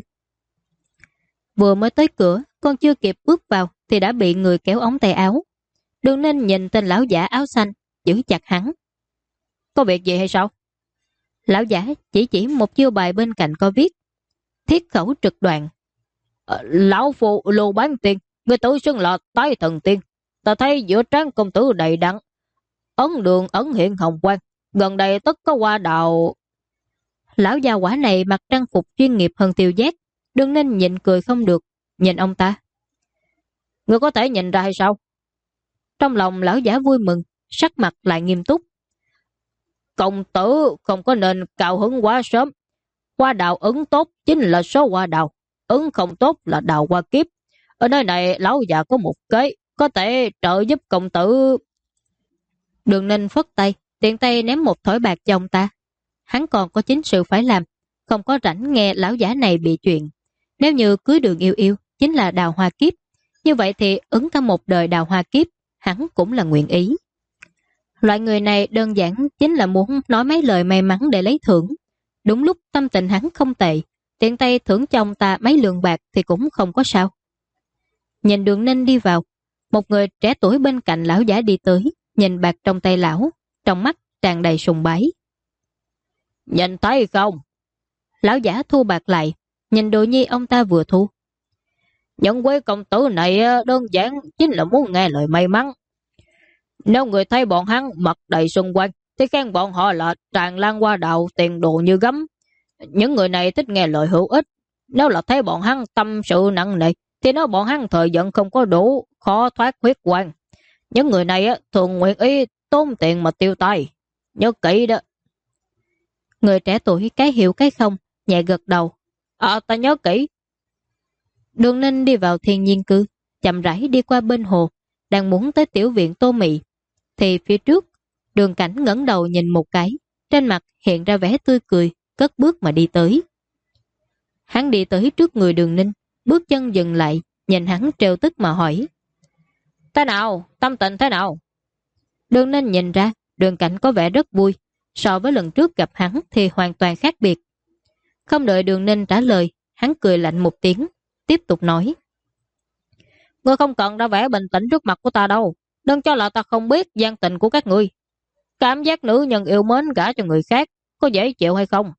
A: Vừa mới tới cửa, con chưa kịp bước vào thì đã bị người kéo ống tay áo. Đường Ninh nhìn tên lão giả áo xanh, giữ chặt hắn. Có việc gì hay sao? Lão giả chỉ một chiêu bài bên cạnh có viết thiết khẩu trực đoạn. Lão phụ Lưu Bán Tiên, người tự xưng là Tái Thần Tiên. Ta thấy giữa trán công tử đầy đặn, ấn đường ấn hiện hồng quang, gần đây tất có hoa đào. Lão gia quả này mặc trang phục chuyên nghiệp hơn Tiêu Giác. Đường Ninh nhịn cười không được, nhìn ông ta. Người có thể nhìn ra hay sao? Trong lòng lão giả vui mừng, sắc mặt lại nghiêm túc. Công tử không có nên cao hứng quá sớm. Hoa đào ứng tốt chính là số hoa đào, ứng không tốt là đào hoa kiếp. Ở nơi này lão già có một kế, có thể trợ giúp công tử. Đường Ninh phất tay, tiện tay ném một thỏi bạc cho ông ta. Hắn còn có chính sự phải làm, không có rảnh nghe lão giả này bị chuyện. Nếu như cưới Đường Yêu Yêu chính là đào hoa kiếp, như vậy thì ứng cả một đời đào hoa kiếp, hắn cũng là nguyện ý. Loại người này đơn giản chính là muốn nói mấy lời may mắn để lấy thưởng. Đúng lúc tâm tình hắn không tệ, tiện tay thưởng cho ông ta mấy lượng bạc thì cũng không có sao. Nhìn Đường Ninh đi vào, một người trẻ tuổi bên cạnh lão giả đi tới, nhìn bạc trong tay lão, trong mắt tràn đầy sùng bái. Nhìn thấy không? Lão giả thu bạc lại, nhìn đồ nhi ông ta vừa thu. Những quý công tử này đơn giản chính là muốn nghe lời may mắn. Nếu người thấy bọn hắn mặt đầy xung quanh thì khen bọn họ là tràn lan hoa đào tiền đồ như gấm. Những người này thích nghe lời hữu ích. Nếu là thấy bọn hắn tâm sự nặng nề thì nói bọn hắn thời giận không có đủ, khó thoát huyết quan. Những người này thường nguyện ý tốn tiền mà tiêu tài. Nhớ kỹ đó. Người trẻ tuổi cái hiểu cái không, nhẹ gật đầu. Ta nhớ kỹ. Đường Ninh đi vào Thiên Nhiên Cư, chậm rãi đi qua bên hồ, đang muốn tới tiểu viện Tô Mị. Thì phía trước, Đường Cảnh ngẩng đầu nhìn một cái, trên mặt hiện ra vẻ tươi cười, cất bước mà đi tới. Hắn đi tới trước người Đường Ninh, bước chân dừng lại, nhìn hắn trêu tức mà hỏi. Thế nào? Tâm tình thế nào? Đường Ninh nhìn ra, Đường Cảnh có vẻ rất vui, so với lần trước gặp hắn thì hoàn toàn khác biệt. Không đợi Đường Ninh trả lời, hắn cười lạnh một tiếng, tiếp tục nói. Ngươi không cần ra vẻ bình tĩnh trước mặt của ta đâu, đừng cho là ta không biết gian tình của các ngươi. Cảm giác nữ nhân yêu mến gả cho người khác, có dễ chịu hay không?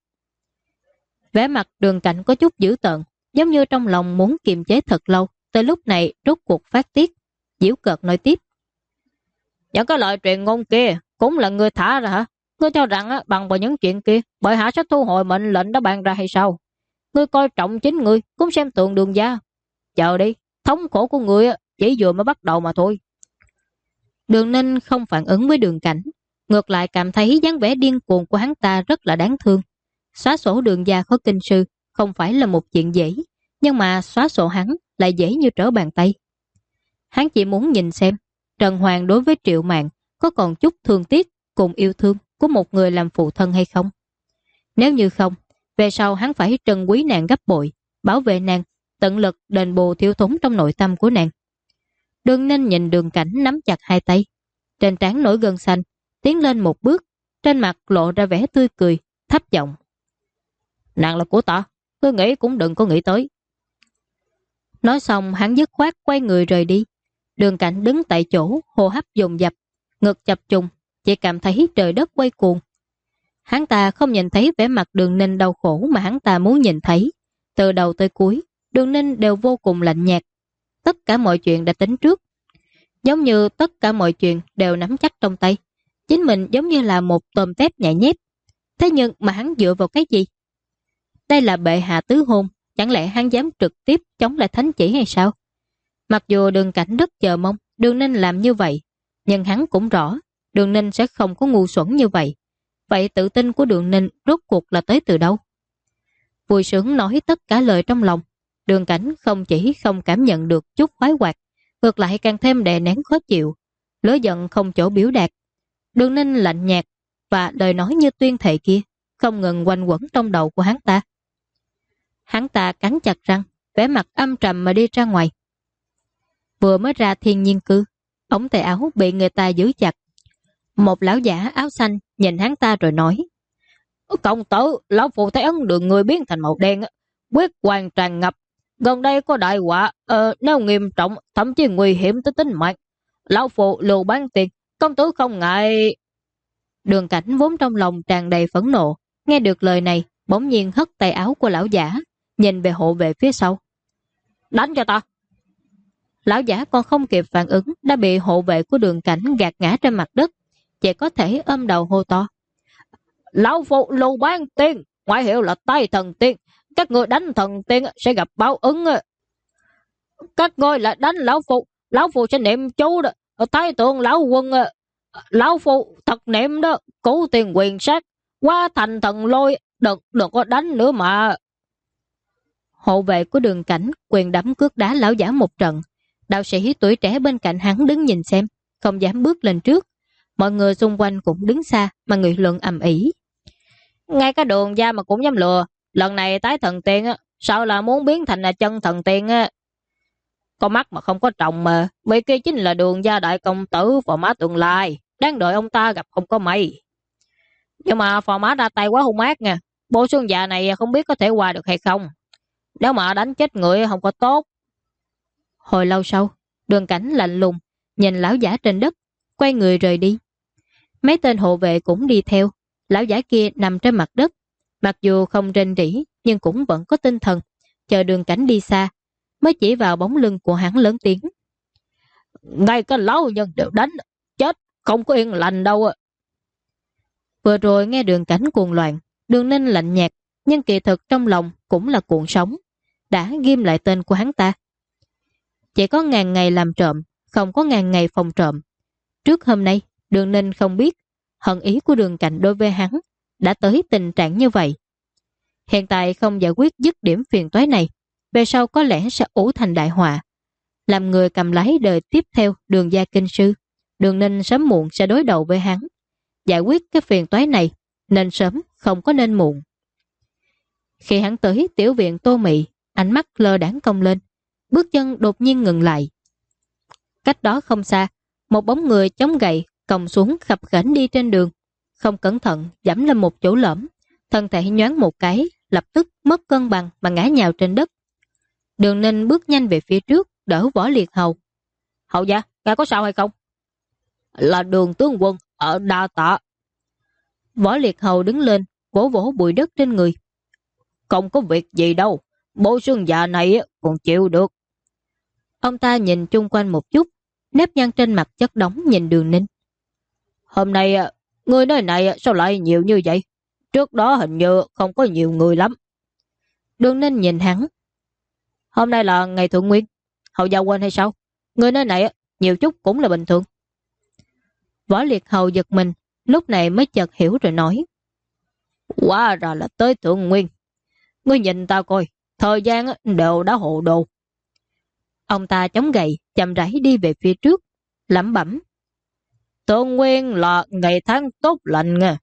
A: Vẻ mặt Đường Cảnh có chút dữ tợn, giống như trong lòng muốn kiềm chế thật lâu, tới lúc này rốt cuộc phát tiết, giễu cợt nói tiếp. Những cái lời truyền ngôn kia cũng là ngươi thả ra hả? Ngươi cho rằng bằng vào những chuyện kia, bệ hạ sẽ thu hồi mệnh lệnh đã ban ra hay sao? Ngươi coi trọng chính ngươi, cũng xem tượng Đường gia. Chờ đi, thống khổ của ngươi chỉ vừa mới bắt đầu mà thôi. Đường Ninh không phản ứng với Đường Cảnh, ngược lại cảm thấy dáng vẻ điên cuồng của hắn ta rất là đáng thương. Xóa sổ Đường gia khó kinh sư không phải là một chuyện dễ, nhưng mà xóa sổ hắn lại dễ như trở bàn tay. Hắn chỉ muốn nhìn xem Trần Hoàng đối với Triệu Mạn có còn chút thương tiếc cùng yêu thương của một người làm phụ thân hay không. Nếu như không, về sau hắn phải trân quý nàng gấp bội, bảo vệ nàng, tận lực đền bù thiếu thốn trong nội tâm của nàng. Đường Ninh nhìn Đường Cảnh nắm chặt hai tay, trên trán nổi gân xanh, tiến lên một bước, trên mặt lộ ra vẻ tươi cười, thấp giọng. Nàng là của ta, ngươi nghĩ cũng đừng có nghĩ tới. Nói xong hắn dứt khoát quay người rời đi. Đường Cảnh đứng tại chỗ, hô hấp dồn dập, ngực chập trùng, chỉ cảm thấy trời đất quay cuồng. Hắn ta không nhìn thấy vẻ mặt Đường Ninh đau khổ mà hắn ta muốn nhìn thấy. Từ đầu tới cuối, Đường Ninh đều vô cùng lạnh nhạt. Tất cả mọi chuyện đã tính trước. Giống như tất cả mọi chuyện đều nắm chắc trong tay. Chính mình giống như là một tôm tép nhảy nhép. Thế nhưng mà hắn dựa vào cái gì? Đây là bệ hạ tứ hôn, chẳng lẽ hắn dám trực tiếp chống lại thánh chỉ hay sao? Mặc dù Đường Cảnh rất chờ mong Đường Ninh làm như vậy, nhưng hắn cũng rõ Đường Ninh sẽ không có ngu xuẩn như vậy. Vậy tự tin của Đường Ninh rốt cuộc là tới từ đâu? Vui sướng nói tất cả lời trong lòng. Đường Cảnh không chỉ không cảm nhận được chút khoái hoạt, ngược lại càng thêm đè nén khó chịu. Lửa giận không chỗ biểu đạt. Đường Ninh lạnh nhạt và lời nói như tuyên thệ kia không ngừng quanh quẩn trong đầu của hắn ta. Hắn ta cắn chặt răng, vẻ mặt âm trầm mà đi ra ngoài. Vừa mới ra thiên nhiên cư, ống tay áo bị người ta giữ chặt. Một lão giả áo xanh nhìn hắn ta rồi nói: "Công tử, lão phụ thấy ấn đường người biến thành màu đen, quyết hoàng tràn ngập. Gần đây có đại họa, nếu nghiêm trọng, thậm chí nguy hiểm tới tính mạng. Lão phụ lưu bán tiền, công tử không ngại." Đường Cảnh vốn trong lòng tràn đầy phẫn nộ, nghe được lời này, bỗng nhiên hất tay áo của lão giả, nhìn về hộ vệ phía sau. "Đánh cho ta!" Lão giả còn không kịp phản ứng đã bị hộ vệ của Đường Cảnh gạt ngã trên mặt đất, chỉ có thể ôm đầu hô to: "Lão phụ lưu bán tiền, ngoại hiệu là tay thần tiên, các người đánh thần tiên sẽ gặp báo ứng. Các ngươi là đánh lão phụ sẽ niệm chú đó, thái tượng lão quân, lão phụ thật niệm đó, cứu tiền quyền sát, qua thành thần lôi, đừng có đánh nữa mà." Hộ vệ của Đường Cảnh quyền đấm cước đá lão giả một trận. Đạo sĩ tuổi trẻ bên cạnh hắn đứng nhìn xem, không dám bước lên trước. Mọi người xung quanh cũng đứng xa mà nghị luận ầm ĩ. Ngay cả Đường gia mà cũng dám lừa, lần này tái thần tiên sao là muốn biến thành là chân thần tiên á. Có mắt mà không có tròng mà, vì kia chính là Đường gia đại công tử phò mã tương lai, đang đợi ông ta gặp không có may. Nhưng mà phò mã ra tay quá hung ác nha, bộ xương già này không biết có thể qua được hay không. Nếu mà đánh chết người không có tốt. Hồi lâu sau, Đường Cảnh lạnh lùng nhìn lão giả trên đất, quay người rời đi. Mấy tên hộ vệ cũng đi theo. Lão giả kia nằm trên mặt đất, mặc dù không rên rỉ nhưng cũng vẫn có tinh thần, chờ Đường Cảnh đi xa, mới chỉ vào bóng lưng của hắn lớn tiếng: "Ngay cái lão nhân đều đánh, chết không có yên lành đâu." Vừa rồi nghe Đường Cảnh cuồng loạn, Đường Ninh lạnh nhạt, nhưng kỳ thực trong lòng cũng là cuộn sóng, đã ghim lại tên của hắn ta. Chỉ có ngàn ngày làm trộm, không có ngàn ngày phòng trộm. Trước hôm nay, Đường Ninh không biết hận ý của Đường Cảnh đối với hắn đã tới tình trạng như vậy. Hiện tại không giải quyết dứt điểm phiền toái này, về sau có lẽ sẽ ủ thành đại họa. Làm người cầm lái đời tiếp theo Đường gia kinh sư, Đường Ninh sớm muộn sẽ đối đầu với hắn. Giải quyết cái phiền toái này nên sớm, không có nên muộn. Khi hắn tới tiểu viện Tô Mị, ánh mắt lơ đãng cong lên, bước chân đột nhiên ngừng lại. Cách đó không xa, một bóng người chống gậy còng xuống khập khểnh đi trên đường, không cẩn thận giẫm lên một chỗ lõm, thân thể nhoáng một cái, lập tức mất cân bằng mà ngã nhào trên đất. Đường Ninh bước nhanh về phía trước, đỡ Võ Liệt Hầu. "Hầu gia, ngài có sao hay không?" "Là Đường tướng quân, ở đa tạ." Võ Liệt Hầu đứng lên, vỗ vỗ bụi đất trên người. "Không có việc gì đâu, bộ xương già này còn chịu được." Ông ta nhìn chung quanh một chút, nếp nhăn trên mặt chất đống nhìn Đường Ninh. "Hôm nay người nơi này sao lại nhiều như vậy? Trước đó hình như không có nhiều người lắm." Đường Ninh nhìn hắn. "Hôm nay là ngày thượng nguyên, hầu gia quên hay sao? Người nơi này nhiều chút cũng là bình thường." Võ Liệt Hầu giật mình, lúc này mới chợt hiểu rồi nói: "Hóa ra là tới thượng nguyên. Ngươi nhìn ta coi, thời gian đều đã hộ đồ." Ông ta chống gậy, chậm rãi đi về phía trước, lẩm bẩm: "Thượng nguyên là ngày tháng tốt lành nha."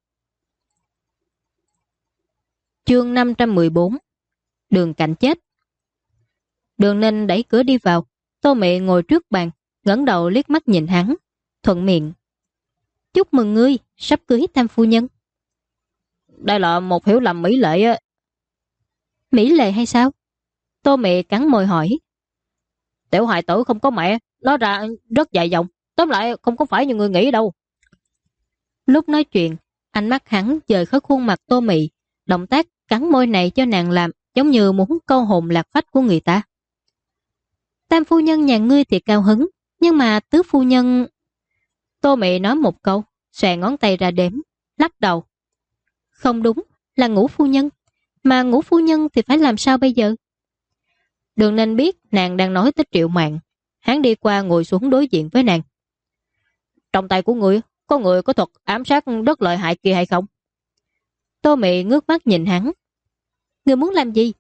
A: Chương 514. Đường Cảnh chết. Đường Ninh đẩy cửa đi vào, Tô Mị ngồi trước bàn, ngẩng đầu liếc mắt nhìn hắn, thuận miệng: "Chúc mừng ngươi, sắp cưới tam phu nhân." "Đây là một hiểu lầm mỹ lệ á." "Mỹ lệ hay sao?" Tô Mị cắn môi hỏi. "Tiểu hài tử không có mẹ, nó ra rất dài dòng, tóm lại không có phải như người nghĩ đâu." Lúc nói chuyện, ánh mắt hắn dời khỏi khuôn mặt Tô Mị, động tác cắn môi này cho nàng làm giống như muốn câu hồn lạc phách của người ta. "Tam phu nhân nhà ngươi thì cao hứng, nhưng mà tứ phu nhân..." Tô Mị nói một câu, xòe ngón tay ra đếm, lắc đầu. "Không đúng, là ngũ phu nhân. Mà ngũ phu nhân thì phải làm sao bây giờ?" Đường Ninh biết nàng đang nói tới Triệu Mạn. Hắn đi qua ngồi xuống đối diện với nàng. "Trong tay của ngươi
B: có người có thuật ám sát rất lợi hại kia hay không?
A: Tô Mị ngước mắt nhìn hắn. Ngươi muốn làm gì?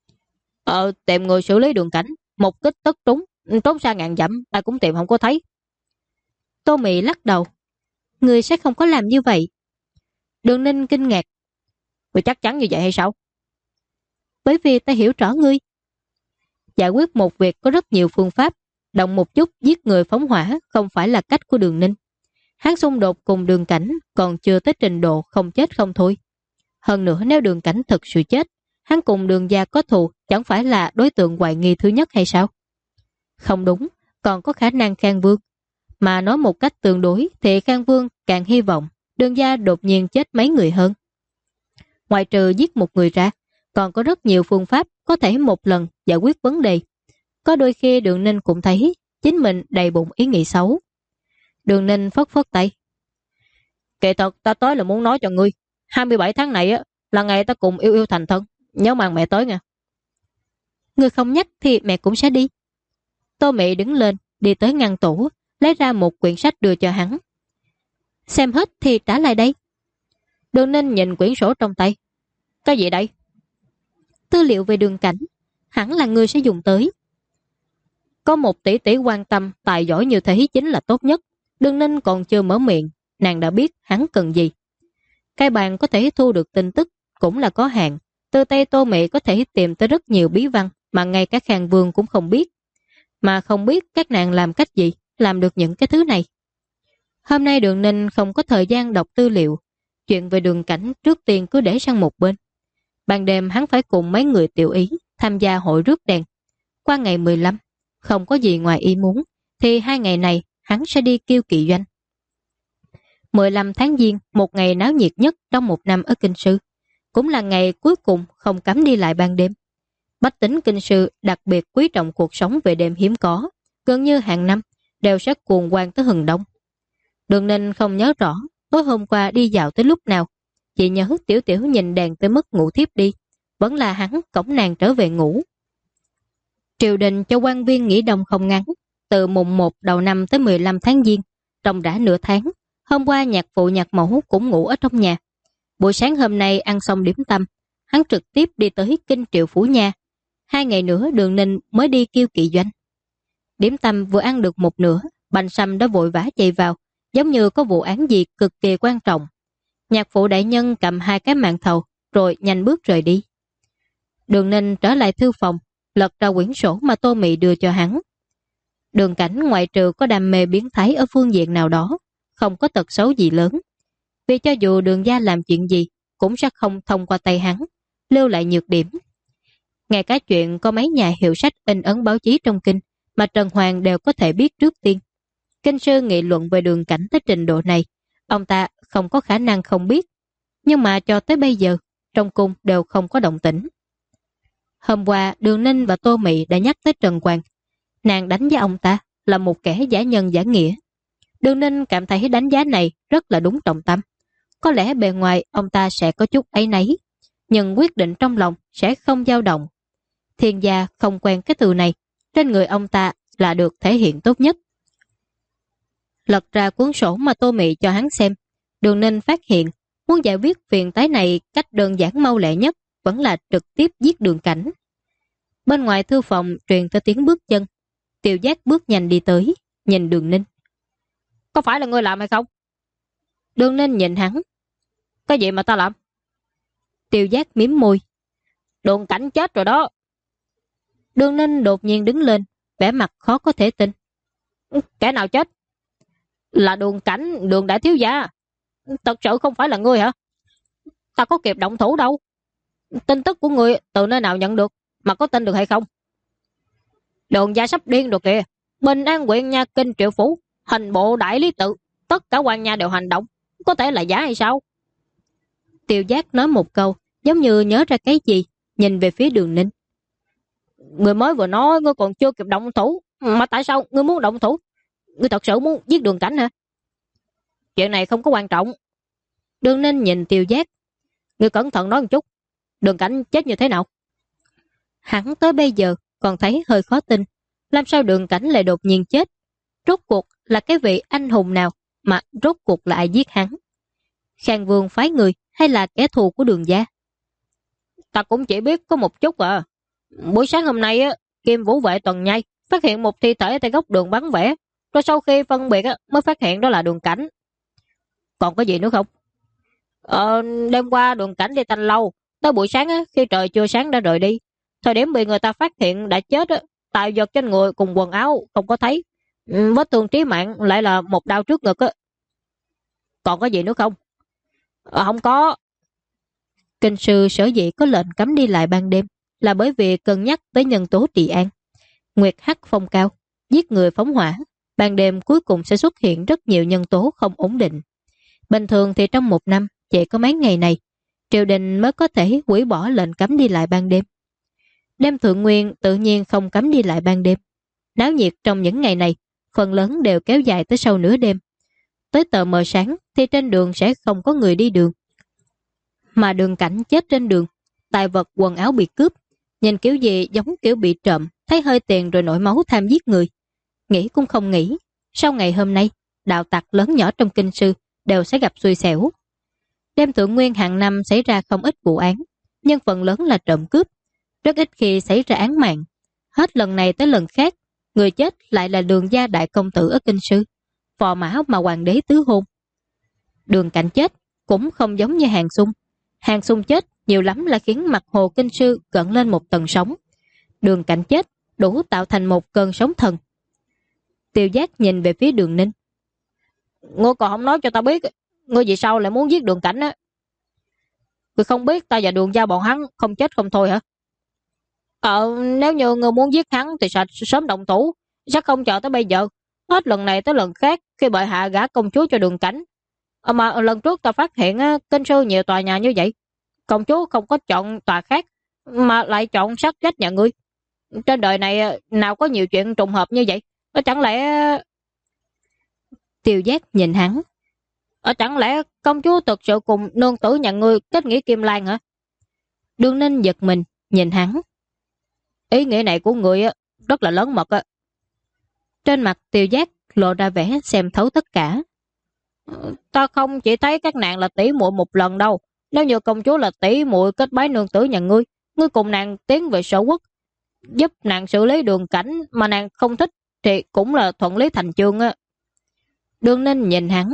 B: Tìm người xử lý Đường Cảnh, một kích tất trúng, trốn xa ngàn dặm, ai cũng tìm không có thấy.
A: Tô Mị lắc đầu. Ngươi sẽ không có làm như vậy.
B: Đường Ninh kinh ngạc. Ngươi chắc chắn như vậy hay sao?
A: Bởi vì ta hiểu rõ ngươi. Giải quyết một việc có rất nhiều phương pháp. Động một chút giết người phóng hỏa không phải là cách của Đường Ninh. Hắn xung đột cùng Đường Cảnh còn chưa tới trình độ không chết không thôi. Hơn nữa nếu Đường Cảnh thực sự chết, hắn cùng Đường gia có thù chẳng phải là đối tượng hoài nghi thứ nhất hay sao? Không đúng, còn có khả năng Khang Vương. Mà nói một cách tương đối thì Khang Vương càng hy vọng Đường gia đột nhiên chết mấy người hơn. Ngoài trừ giết một người ra, còn có rất nhiều phương pháp có thể một lần giải quyết vấn đề. Có đôi khi Đường Ninh cũng thấy chính mình đầy bụng ý nghĩ xấu. Đường Ninh phất phất tay.
B: Kỳ thật ta tới là muốn nói cho ngươi, 27 tháng này á là ngày ta cùng yêu yêu thành thân, nhớ mang mẹ tới nha.
A: Ngươi không nhắc thì mẹ cũng sẽ đi. Tô Mị đứng lên, đi tới ngăn tủ, lấy ra một quyển sách đưa cho hắn. Xem hết thì trả lại đây.
B: Đường Ninh nhìn quyển sổ trong tay. Cái gì đây?
A: Tư liệu về Đường Cảnh, hẳn là ngươi sẽ dùng tới.
B: Có một tỷ tỷ quan tâm, tài giỏi như thế chính là tốt nhất. Đường Ninh còn chưa mở miệng, nàng đã biết hắn cần gì. Cái bàn có thể thu được tin tức cũng là có hạn. Từ tay Tô Mị có thể tìm tới rất nhiều bí văn mà ngay cả Khang Vương cũng không biết. Mà không biết các nàng làm cách gì làm được những cái thứ này. Hôm nay Đường Ninh không có thời gian đọc tư liệu. Chuyện về Đường Cảnh trước tiên cứ để sang một bên. Ban đêm hắn phải cùng mấy người tiểu ý tham gia hội rước đèn. Qua ngày 15, không có gì ngoài ý muốn, thì 2 ngày này hắn sẽ đi Kiêu Kỵ Doanh. 15 tháng Giêng, một ngày náo nhiệt nhất trong một năm ở Kinh Sư, cũng là ngày cuối cùng không cấm đi lại ban đêm. Bách tính Kinh Sư đặc biệt quý trọng cuộc sống về đêm hiếm có, gần như hàng năm đều sẽ cuồng hoan tới hừng đông. Đường Ninh không nhớ rõ tối hôm qua đi dạo tới lúc nào, chỉ nhớ Tiểu Tiểu nhìn đèn tới mức ngủ thiếp đi, vẫn là hắn cõng nàng trở về ngủ. Triều đình cho quan viên nghỉ đông không ngắn, từ mùng 1 đầu năm tới 15 tháng Giêng, trong đã nửa tháng. Hôm qua nhạc phụ nhạc mẫu cũng ngủ ở trong nhà. Buổi sáng hôm nay ăn xong điểm tâm, hắn trực tiếp đi tới Kinh Triệu Phủ Nha. 2 ngày nữa Đường Ninh mới đi Kiêu Kỵ Doanh. Điểm tâm vừa ăn được một nửa, Bành Sâm đã vội vã chạy vào, giống như có vụ án gì cực kỳ quan trọng. Nhạc phụ đại nhân cầm 2 cái màn thầu, rồi nhanh bước rời đi. Đường Ninh trở lại thư phòng, lật ra quyển sổ mà Tô Mị đưa cho hắn. Đường Cảnh ngoại trừ có đam mê biến thái ở phương diện nào đó, không có tật xấu gì lớn. Vì cho dù Đường gia làm chuyện gì, cũng sẽ không thông qua tay hắn, lưu lại nhược điểm. Ngay cả chuyện có mấy nhà hiệu sách in ấn báo chí trong kinh mà Trần Hoàng đều có thể biết trước tiên. Kinh sư nghị luận về Đường Cảnh tới trình độ này, ông ta không có khả năng không biết. Nhưng mà cho tới bây giờ, trong cung đều không có động tĩnh. Hôm qua, Đường Ninh và Tô Mị đã nhắc tới Trần Hoàng. Nàng đánh giá ông ta là một kẻ giả nhân giả nghĩa. Đường Ninh cảm thấy đánh giá này rất là đúng trọng tâm. Có lẽ bề ngoài ông ta sẽ có chút áy náy, nhưng quyết định trong lòng sẽ không dao động. Thiên gia không quen cái từ này, trên người ông ta là được thể hiện tốt nhất. Lật ra cuốn sổ mà Tô Mị cho hắn xem, Đường Ninh phát hiện muốn giải quyết phiền toái này cách đơn giản mau lẹ nhất vẫn là trực tiếp giết Đường Cảnh. Bên ngoài thư phòng truyền tới tiếng bước chân. Tiêu Giác bước nhanh đi tới, nhìn Đường Ninh. Có phải là ngươi làm hay không?
A: Đường Ninh nhìn hắn.
B: Cái gì mà ta làm?
A: Tiêu Giác mím môi.
B: Đường Cảnh chết rồi đó.
A: Đường Ninh đột nhiên đứng lên, vẻ mặt khó có thể tin.
B: Kẻ nào chết? Là Đường Cảnh, Đường đại thiếu gia. Thật sự không phải là ngươi hả? Ta có kịp động thủ đâu. Tin tức của ngươi từ nơi nào nhận được, mà có tin được hay không? Đường gia sắp điên rồi kìa. Bình An huyện nha Kinh Triệu Phủ, hành bộ đại lý tự, tất cả quan nha đều hành động. Có thể là giả hay sao?
A: Tiêu Giác nói một câu, giống như nhớ ra cái gì, nhìn về phía Đường Ninh.
B: Người mới vừa nói ngươi còn chưa kịp động thủ, mà tại sao ngươi muốn động thủ? Ngươi thật sự muốn giết Đường Cảnh hả? Chuyện này không có quan trọng.
A: Đường Ninh nhìn Tiêu Giác.
B: Ngươi cẩn thận nói một chút, Đường Cảnh chết như thế nào?
A: Hắn tới bây giờ còn thấy hơi khó tin. Làm sao Đường Cảnh lại đột nhiên chết? Rốt cuộc là cái vị anh hùng nào mà rốt cuộc là ai giết hắn? Khang Vương phái người hay là kẻ thù của Đường gia?
B: Ta cũng chỉ biết có một chút à. Buổi sáng hôm nay Kim Vũ vệ tuần nhai phát hiện một thi thể tại góc đường vắng vẻ, rồi sau khi phân biệt mới phát hiện đó là Đường Cảnh. Còn có gì nữa không? Đêm qua Đường Cảnh đi Thanh Lâu, tới buổi sáng khi trời chưa sáng đã rời đi. Thời điểm bị người ta phát hiện đã chết, tài vật trên người cùng quần áo không có thấy. Vết thương chí mạng lại là một đao trước ngực. Còn có gì nữa không? Không có.
A: Kinh sư sở dĩ có lệnh cấm đi lại ban đêm là bởi vì cân nhắc tới nhân tố trị an. Nguyệt hắc phong cao, giết người phóng hỏa, ban đêm cuối cùng sẽ xuất hiện rất nhiều nhân tố không ổn định. Bình thường thì trong một năm chỉ có mấy ngày này, triều đình mới có thể hủy bỏ lệnh cấm đi lại ban đêm. Đêm thượng nguyên tự nhiên không cấm đi lại ban đêm. Náo nhiệt trong những ngày này, phần lớn đều kéo dài tới sau nửa đêm. Tới tờ mờ sáng thì trên đường sẽ không có người đi đường. Mà Đường Cảnh chết trên đường, tài vật quần áo bị cướp, nhìn kiểu gì giống kiểu bị trộm, thấy hơi tiền rồi nổi máu tham giết người. Nghĩ cũng không nghĩ, sau ngày hôm nay, đạo tặc lớn nhỏ trong kinh sư đều sẽ gặp xui xẻo. Đêm thượng nguyên hàng năm xảy ra không ít vụ án, nhưng phần lớn là trộm cướp, rất ít khi xảy ra án mạng. Hết lần này tới lần khác, người chết lại là Đường gia đại công tử ở kinh sư, phò mã mà hoàng đế tứ hôn. Đường Cảnh chết cũng không giống như Hàng Xung. Hàng Xung chết nhiều lắm là khiến mặt hồ kinh sư gợn lên một tầng sóng. Đường Cảnh chết đủ tạo thành một cơn sóng thần. Tiêu Giác nhìn về phía Đường Ninh.
B: Ngươi còn không nói cho ta biết, ngươi vì sao lại muốn giết Đường Cảnh á? Ngươi không biết ta và Đường gia bọn hắn không chết không thôi hả? Nếu như ngươi muốn giết hắn thì sẽ sớm động thủ, sẽ không chờ tới bây giờ. Hết lần này tới lần khác khi bệ hạ gả công chúa cho Đường Cảnh. Mà lần trước ta phát hiện kinh sư nhiều tòa nhà như vậy, công chúa không có chọn tòa khác mà lại chọn sát vách nhà ngươi. Trên đời này nào có nhiều chuyện trùng hợp như vậy? Chẳng lẽ...
A: Tiêu Giác nhìn hắn.
B: Chẳng lẽ công chúa thực sự cùng nương tử nhà ngươi kết nghĩa Kim Lan hả?
A: Đường Ninh giật mình nhìn hắn.
B: Ý nghĩa này của ngươi rất là lớn mật.
A: Trên mặt Tiêu Giác lộ ra vẻ xem thấu tất cả.
B: Ta không chỉ thấy các nàng là tỷ muội một lần đâu. Nếu như công chúa là tỷ muội kết bái nương tử nhà ngươi, ngươi cùng nàng tiến về sở quốc, giúp nàng xử lý Đường Cảnh mà nàng không thích thì cũng là thuận lý thành chương á.
A: Đường Ninh nhìn hắn.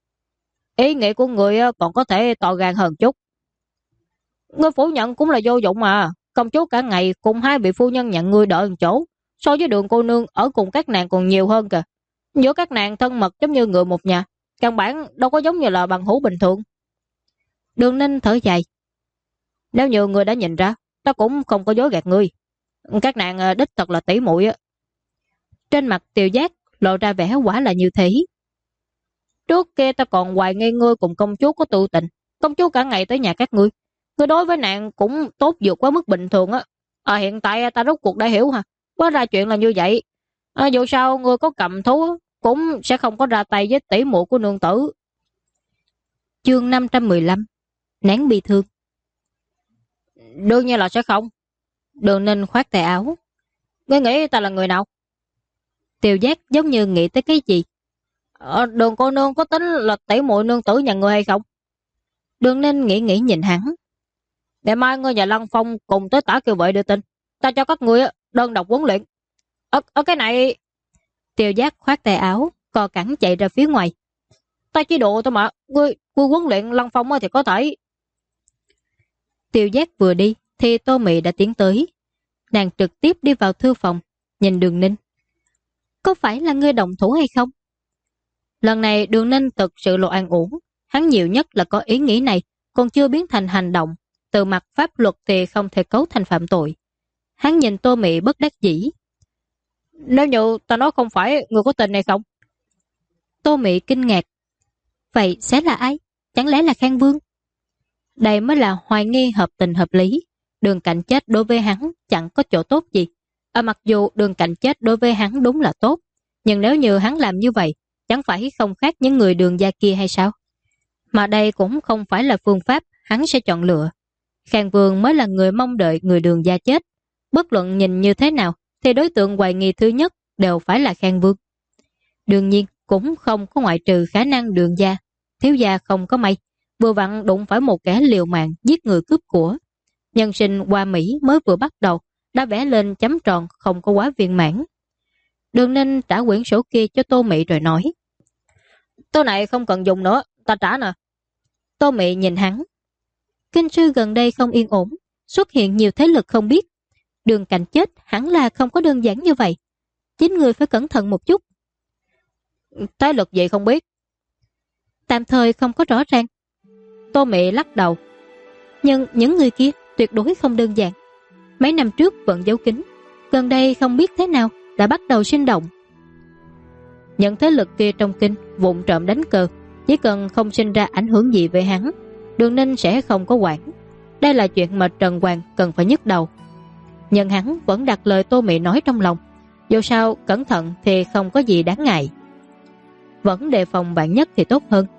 B: Ý nghĩa của ngươi còn có thể to gan hơn chút. Ngươi phủ nhận cũng là vô dụng mà. Công chúa cả ngày cùng hai vị phu nhân nhận ngươi đợi một chỗ, so với Đường cô nương ở cùng các nàng còn nhiều hơn kìa. Giữa các nàng thân mật giống như người một nhà, căn bản đâu có giống như là bằng hữu bình thường.
A: Đường Ninh thở dài.
B: Nếu như ngươi đã nhìn ra, ta cũng không có dối gạt ngươi. Các nàng đích thật là tỷ muội á.
A: Trên mặt Tiêu Giác lộ ra vẻ quả là như thế.
B: Trước kia ta còn hoài nghi ngươi cùng công chúa có tự tình. Công chúa cả ngày tới nhà các ngươi. Ngươi đối với nàng cũng tốt vượt quá mức bình thường á. Hiện tại ta rốt cuộc đã hiểu hả? Quá ra chuyện là như vậy. Dù sao ngươi có cầm thú cũng sẽ không có ra tay với tỷ muội của nương tử.
A: Chương 515. Nén bi thương.
B: Đương nhiên là sẽ không.
A: Đường Ninh khoát tay áo.
B: Ngươi nghĩ ta là người nào?
A: Tiêu Giác giống như nghĩ tới cái gì.
B: Đường cô nương có tính là tỷ muội nương tử nhà ngươi hay không?
A: Đường Ninh nghĩ nhìn hắn.
B: Ngày mai ngươi và Lăng Phong cùng tới Tả Kiều Vệ đưa tin. Ta cho các ngươi đơn độc huấn luyện. Ở cái này...
A: Tiêu Giác khoát tay áo, co cẳng chạy ra phía ngoài.
B: Ta chỉ độ thôi mà. Ngươi huấn luyện Lăng Phong thì có thể.
A: Tiêu Giác vừa đi thì Tô Mị đã tiến tới. Nàng trực tiếp đi vào thư phòng, nhìn Đường Ninh. Có phải là ngươi động thủ hay không? Lần này Đường Ninh thực sự lộ an ổn. Hắn nhiều nhất là có ý nghĩ này, còn chưa biến thành hành động. Từ mặt pháp luật thì không thể cấu thành phạm tội. Hắn nhìn Tô Mị bất đắc dĩ.
B: Nếu như ta nói không phải, người có tình hay không?
A: Tô Mị kinh ngạc. Vậy sẽ là ai? Chẳng lẽ là Khang Vương? Đây mới là hoài nghi hợp tình hợp lý. Đường Cảnh chết đối với hắn chẳng có chỗ tốt gì. Mặc dù Đường Cảnh chết đối với hắn đúng là tốt, nhưng nếu như hắn làm như vậy, chẳng phải không khác những người Đường gia kia hay sao? Mà đây cũng không phải là phương pháp hắn sẽ chọn lựa. Khang Vương mới là người mong đợi người Đường gia chết. Bất luận nhìn như thế nào thì đối tượng hoài nghi thứ nhất đều phải là Khang Vương. Đương nhiên cũng không có ngoại trừ khả năng Đường gia thiếu gia không có may, vừa vặn đụng phải một kẻ liều mạng giết người cướp của. Nhân sinh qua Mỹ mới vừa bắt đầu đã vẽ lên chấm tròn không có quá viên mãn. Đường Ninh trả quyển sổ kia cho Tô Mị rồi nói:
B: Tôi này không cần dùng nữa, ta trả nè.
A: Tô Mị nhìn hắn. Kinh sư gần đây không yên ổn, xuất hiện nhiều thế lực không biết. Đường Cảnh chết hẳn là không có đơn giản như vậy. Chính người phải cẩn thận một chút.
B: Thế lực gì không biết?
A: Tạm thời không có rõ ràng. Tô Mị lắc đầu. Nhưng những người kia tuyệt đối không đơn giản. Mấy năm trước vẫn giấu kín, gần đây không biết thế nào đã bắt đầu sinh động. Những thế lực kia trong kinh vụng trộm đánh cờ, chỉ cần không sinh ra ảnh hưởng gì về hắn, Đường Ninh sẽ không có quản. Đây là chuyện mà Trần Hoàng cần phải nhức đầu. Nhưng hắn vẫn đặt lời Tô Mị nói trong lòng, dù sao cẩn thận thì không có gì đáng ngại. Vẫn đề phòng bạn nhất thì tốt hơn.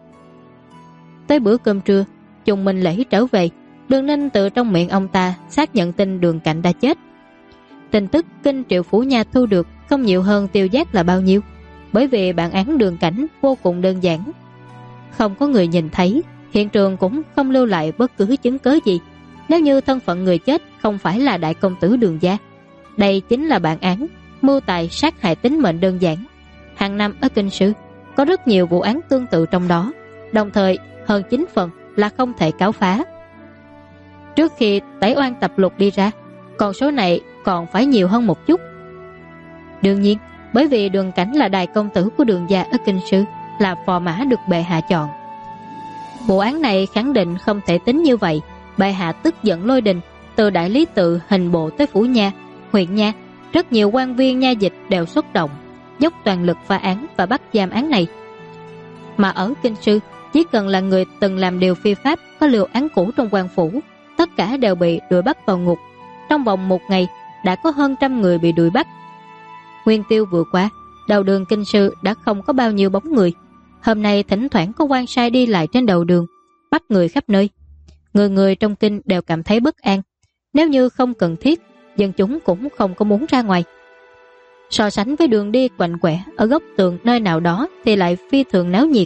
A: Tới bữa cơm trưa, Trùng Minh Lễ trở về, Đường Ninh từ trong miệng ông ta xác nhận tin Đường Cảnh đã chết. Tin tức kinh Triệu Phủ Nha thu được không nhiều hơn Tiêu Giác là bao nhiêu, bởi vì bản án Đường Cảnh vô cùng đơn giản. Không có người nhìn thấy, hiện trường cũng không lưu lại bất cứ chứng cớ gì. Nếu như thân phận người chết không phải là đại công tử Đường gia, đây chính là bản án mưu tài sát hại tính mệnh đơn giản. Hàng năm ở kinh sư có rất nhiều vụ án tương tự trong đó, đồng thời hơn 9 phần là không thể cáo phá. Trước khi tẩy oan tập lục đi ra, con số này còn phải nhiều hơn một chút. Đương nhiên, bởi vì Đường Cảnh là đại công tử của Đường gia ở kinh sư, là phò mã được bệ hạ chọn. Vụ án này khẳng định không thể tính như vậy. Bệ hạ tức giận lôi đình, từ đại lý tự hình bộ tới phủ nha, huyện nha, rất nhiều quan viên nha dịch đều xuất động, dốc toàn lực phá án và bắt giam án này. Mà ở kinh sư, chỉ cần là người từng làm điều phi pháp, có liều án cũ trong quan phủ, tất cả đều bị đuổi bắt vào ngục. Trong vòng một ngày đã có hơn 100 người bị đuổi bắt. Nguyên tiêu vừa qua, đầu đường kinh sư đã không có bao nhiêu bóng người. Hôm nay thỉnh thoảng có quan sai đi lại trên đầu đường, bắt người khắp nơi. Người người trong kinh đều cảm thấy bất an. Nếu như không cần thiết, dân chúng cũng không có muốn ra ngoài. So sánh với đường đi quạnh quẻ ở góc tường nơi nào đó thì lại phi thường náo nhiệt.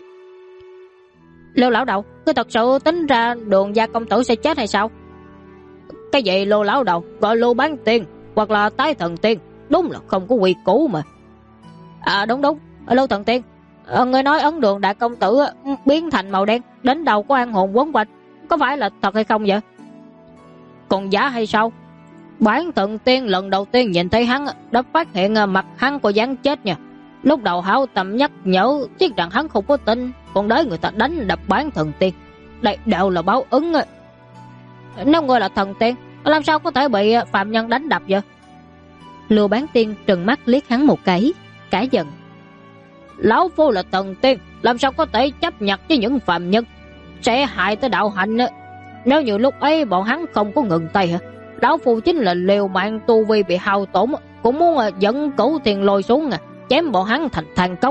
B: Lưu lão đầu, ngươi thật sự tính ra Đường gia công tử sẽ chết hay sao? Cái gì Lưu lão đầu, gọi Lưu Bán Tiên hoặc là Tái Thần Tiên, đúng là không có quy củ mà. À đúng, Lưu Thần Tiên, người nói ấn đường đại công tử biến thành màu đen, đến đầu có an hồn quấn quanh, có phải là thật hay không vậy? Còn giả hay sao? Bản Thần Tiên lần đầu tiên nhìn thấy hắn đã phát hiện mặt hắn có dáng chết nha. Lúc đầu hảo tầm nhắc nhở tiếc rằng hắn không có tin, còn đợi người ta đánh đập Bản Thần Tiên. Đây đều là báo ứng. Nếu người là thần tiên, làm sao có thể bị phạm nhân đánh đập vậy?
A: Lưu Bán Tiên trừng mắt liếc hắn một cái, cả giận.
B: Lão phu là thần tiên, làm sao có thể chấp nhận với những phạm nhân, sẽ hại tới đạo hạnh. Nếu như lúc ấy bọn hắn không có ngừng tay, lão phu chính là liều mạng tu vi bị hao tổn, cũng muốn dẫn Cửu Thiên Lôi xuống chém bọn hắn thành than cốc.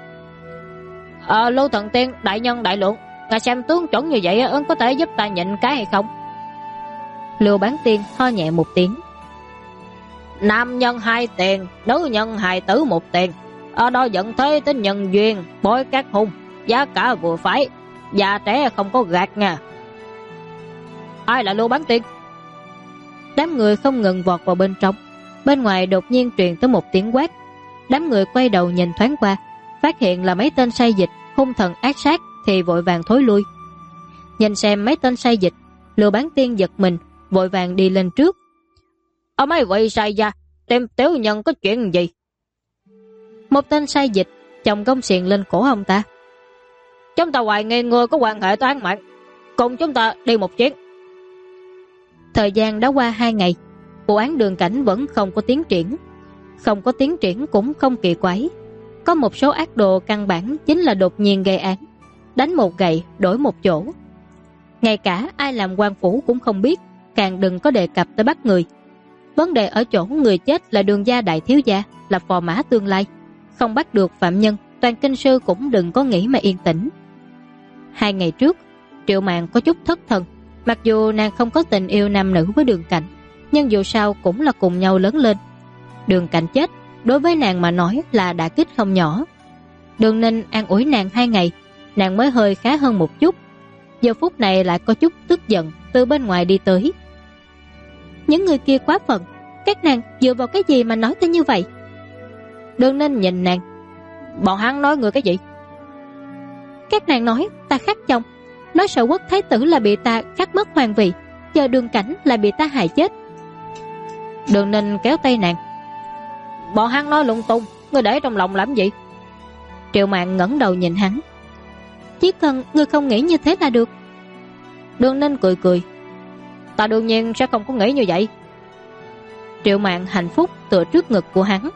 B: Lưu Thần Tiên, đại nhân đại lượng, ngài xem tướng chuẩn như vậy có thể giúp ta nhịn cái hay không?
A: Lưu Bán Tiên ho nhẹ một tiếng.
B: Nam nhân 2 tiền, nữ nhân 2 tử 1 tiền. Ở đó dẫn thế tính nhân duyên, bối các hung, giá cả vừa phải, già trẻ không có gạt nha. Ai là Lưu Bán Tiên?
A: Đám người không ngừng vọt vào bên trong. Bên ngoài đột nhiên truyền tới một tiếng quát. Đám người quay đầu nhìn thoáng qua, phát hiện là mấy tên sai dịch hung thần ác sát thì vội vàng thối lui. Nhìn xem mấy tên sai dịch, Lưu Bán Tiên giật mình, vội vàng đi lên trước.
B: Ở mấy vị sai gia, tìm tiểu nhân có chuyện gì?
A: Một tên sai dịch chồng gông xiềng lên cổ ông ta.
B: Chúng ta hoài nghi người có quan hệ tới án mạng, cùng chúng ta đi một chuyến.
A: Thời gian đã qua 2 ngày, vụ án Đường Cảnh vẫn không có tiến triển. Không có tiến triển cũng không kỳ quái. Có một số ác đồ căn bản chính là đột nhiên gây án, đánh một gậy đổi một chỗ. Ngay cả ai làm quan phủ cũng không biết, càng đừng có đề cập tới bắt người. Vấn đề ở chỗ người chết là Đường gia đại thiếu gia, là phò mã tương lai. Không bắt được phạm nhân, toàn kinh sư cũng đừng có nghĩ mà yên tĩnh. 2 ngày trước, Triệu Mạn có chút thất thần. Mặc dù nàng không có tình yêu nam nữ với Đường Cảnh, nhưng dù sao cũng là cùng nhau lớn lên. Đường Cảnh chết, đối với nàng mà nói là đả kích không nhỏ. Đường Ninh an ủi nàng 2 ngày, nàng mới hơi khá hơn một chút. Giờ phút này lại có chút tức giận từ bên ngoài đi tới. Những người kia quá phận, các nàng dựa vào cái gì mà nói ta như vậy? Đường Ninh nhìn nàng. Bọn hắn nói người cái gì? Các nàng nói ta khắc chồng, nói Sở Quốc thái tử là bị ta cắt mất hoàng vị, giờ Đường Cảnh là bị ta hại chết. Đường Ninh kéo tay nàng. Bọn hắn nói lung tung, ngươi để trong lòng làm gì? Triệu Mạn ngẩng đầu nhìn hắn. Chỉ cần ngươi không nghĩ như thế là được. Đường Ninh cười cười. Ta đương nhiên sẽ không có nghĩ như vậy. Triệu Mạn hạnh phúc tựa trước ngực của hắn.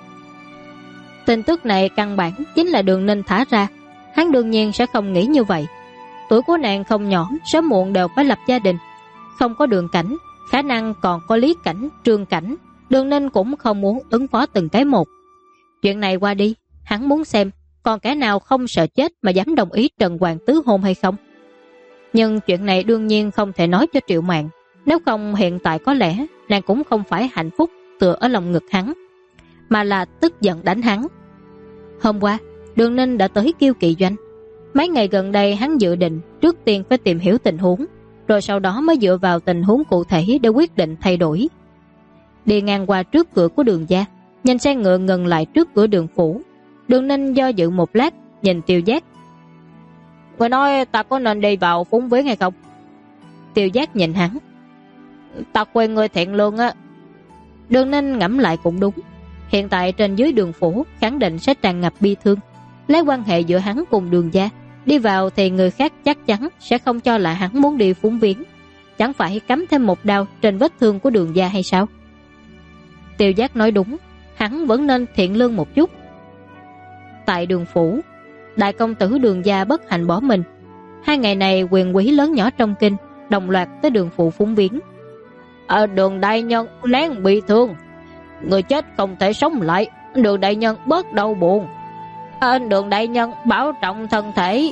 A: Tin tức này căn bản chính là Đường Ninh thả ra. Hắn đương nhiên sẽ không nghĩ như vậy. Tuổi của nàng không nhỏ, sớm muộn đều phải lập gia đình. Không có Đường Cảnh, khả năng còn có Lý Cảnh, Trương Cảnh. Đường Ninh cũng không muốn ứng phó từng cái một. Chuyện này qua đi, hắn muốn xem còn kẻ nào không sợ chết mà dám đồng ý Trần Hoàng tứ hôn hay không. Nhưng chuyện này đương nhiên không thể nói cho Triệu Mạn. Nếu không hiện tại có lẽ nàng cũng không phải hạnh phúc tựa ở lòng ngực hắn, mà là tức giận đánh hắn. Hôm qua Đường Ninh đã tới Kiêu Kỵ Doanh. Mấy ngày gần đây hắn dự định trước tiên phải tìm hiểu tình huống, rồi sau đó mới dựa vào tình huống cụ thể để quyết định thay đổi. Đi ngang qua trước cửa của Đường gia, nhìn xe ngựa ngừng lại trước cửa Đường phủ. Đường Ninh do dự một lát, nhìn Tiêu Giác. Người nói ta có nên đi vào Phúng Viếng hay không? Tiêu Giác nhìn hắn. Ta quen người thiện lương á. Đường Ninh ngẫm lại cũng đúng. Hiện tại trên dưới Đường phủ khẳng định sẽ tràn ngập bi thương. Lấy quan hệ giữa hắn cùng Đường gia, đi vào thì người khác chắc chắn sẽ không cho là hắn muốn đi Phúng Viếng. Chẳng phải cắm thêm một đao trên vết thương của Đường gia hay sao? Tiêu Giác nói đúng, hắn vẫn nên thiện lương một chút. Tại Đường phủ, đại công tử Đường gia bất hạnh bỏ mình. 2 ngày này quyền quý lớn nhỏ trong kinh đồng loạt tới Đường phủ Phúng Viếng. Đường đại nhân lén bị thương, người chết không thể sống lại. Đường đại nhân bớt đau buồn. Đường đại nhân bảo trọng thân thể.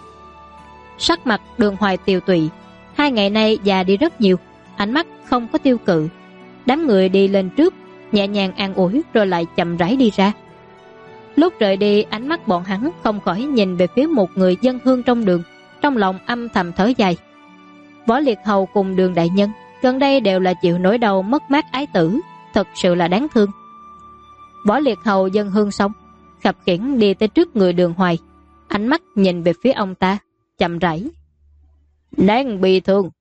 A: Sắc mặt Đường Hoài tiều tụy. 2 ngày nay già đi rất nhiều, ánh mắt không có tiêu cự. Đám người đi lên trước, nhẹ nhàng an ủi rồi lại chậm rãi đi ra. Lúc rời đi, ánh mắt bọn hắn không khỏi nhìn về phía một người dân hương trong đường, trong lòng âm thầm thở dài. Võ Liệt Hầu cùng Đường đại nhân gần đây đều là chịu nỗi đau mất mát ái tử, thật sự là đáng thương. Võ Liệt Hầu dân hương xong, khập khiễng đi tới trước người Đường Hoài, ánh mắt nhìn về phía ông ta, chậm rãi. Đáng bị thương.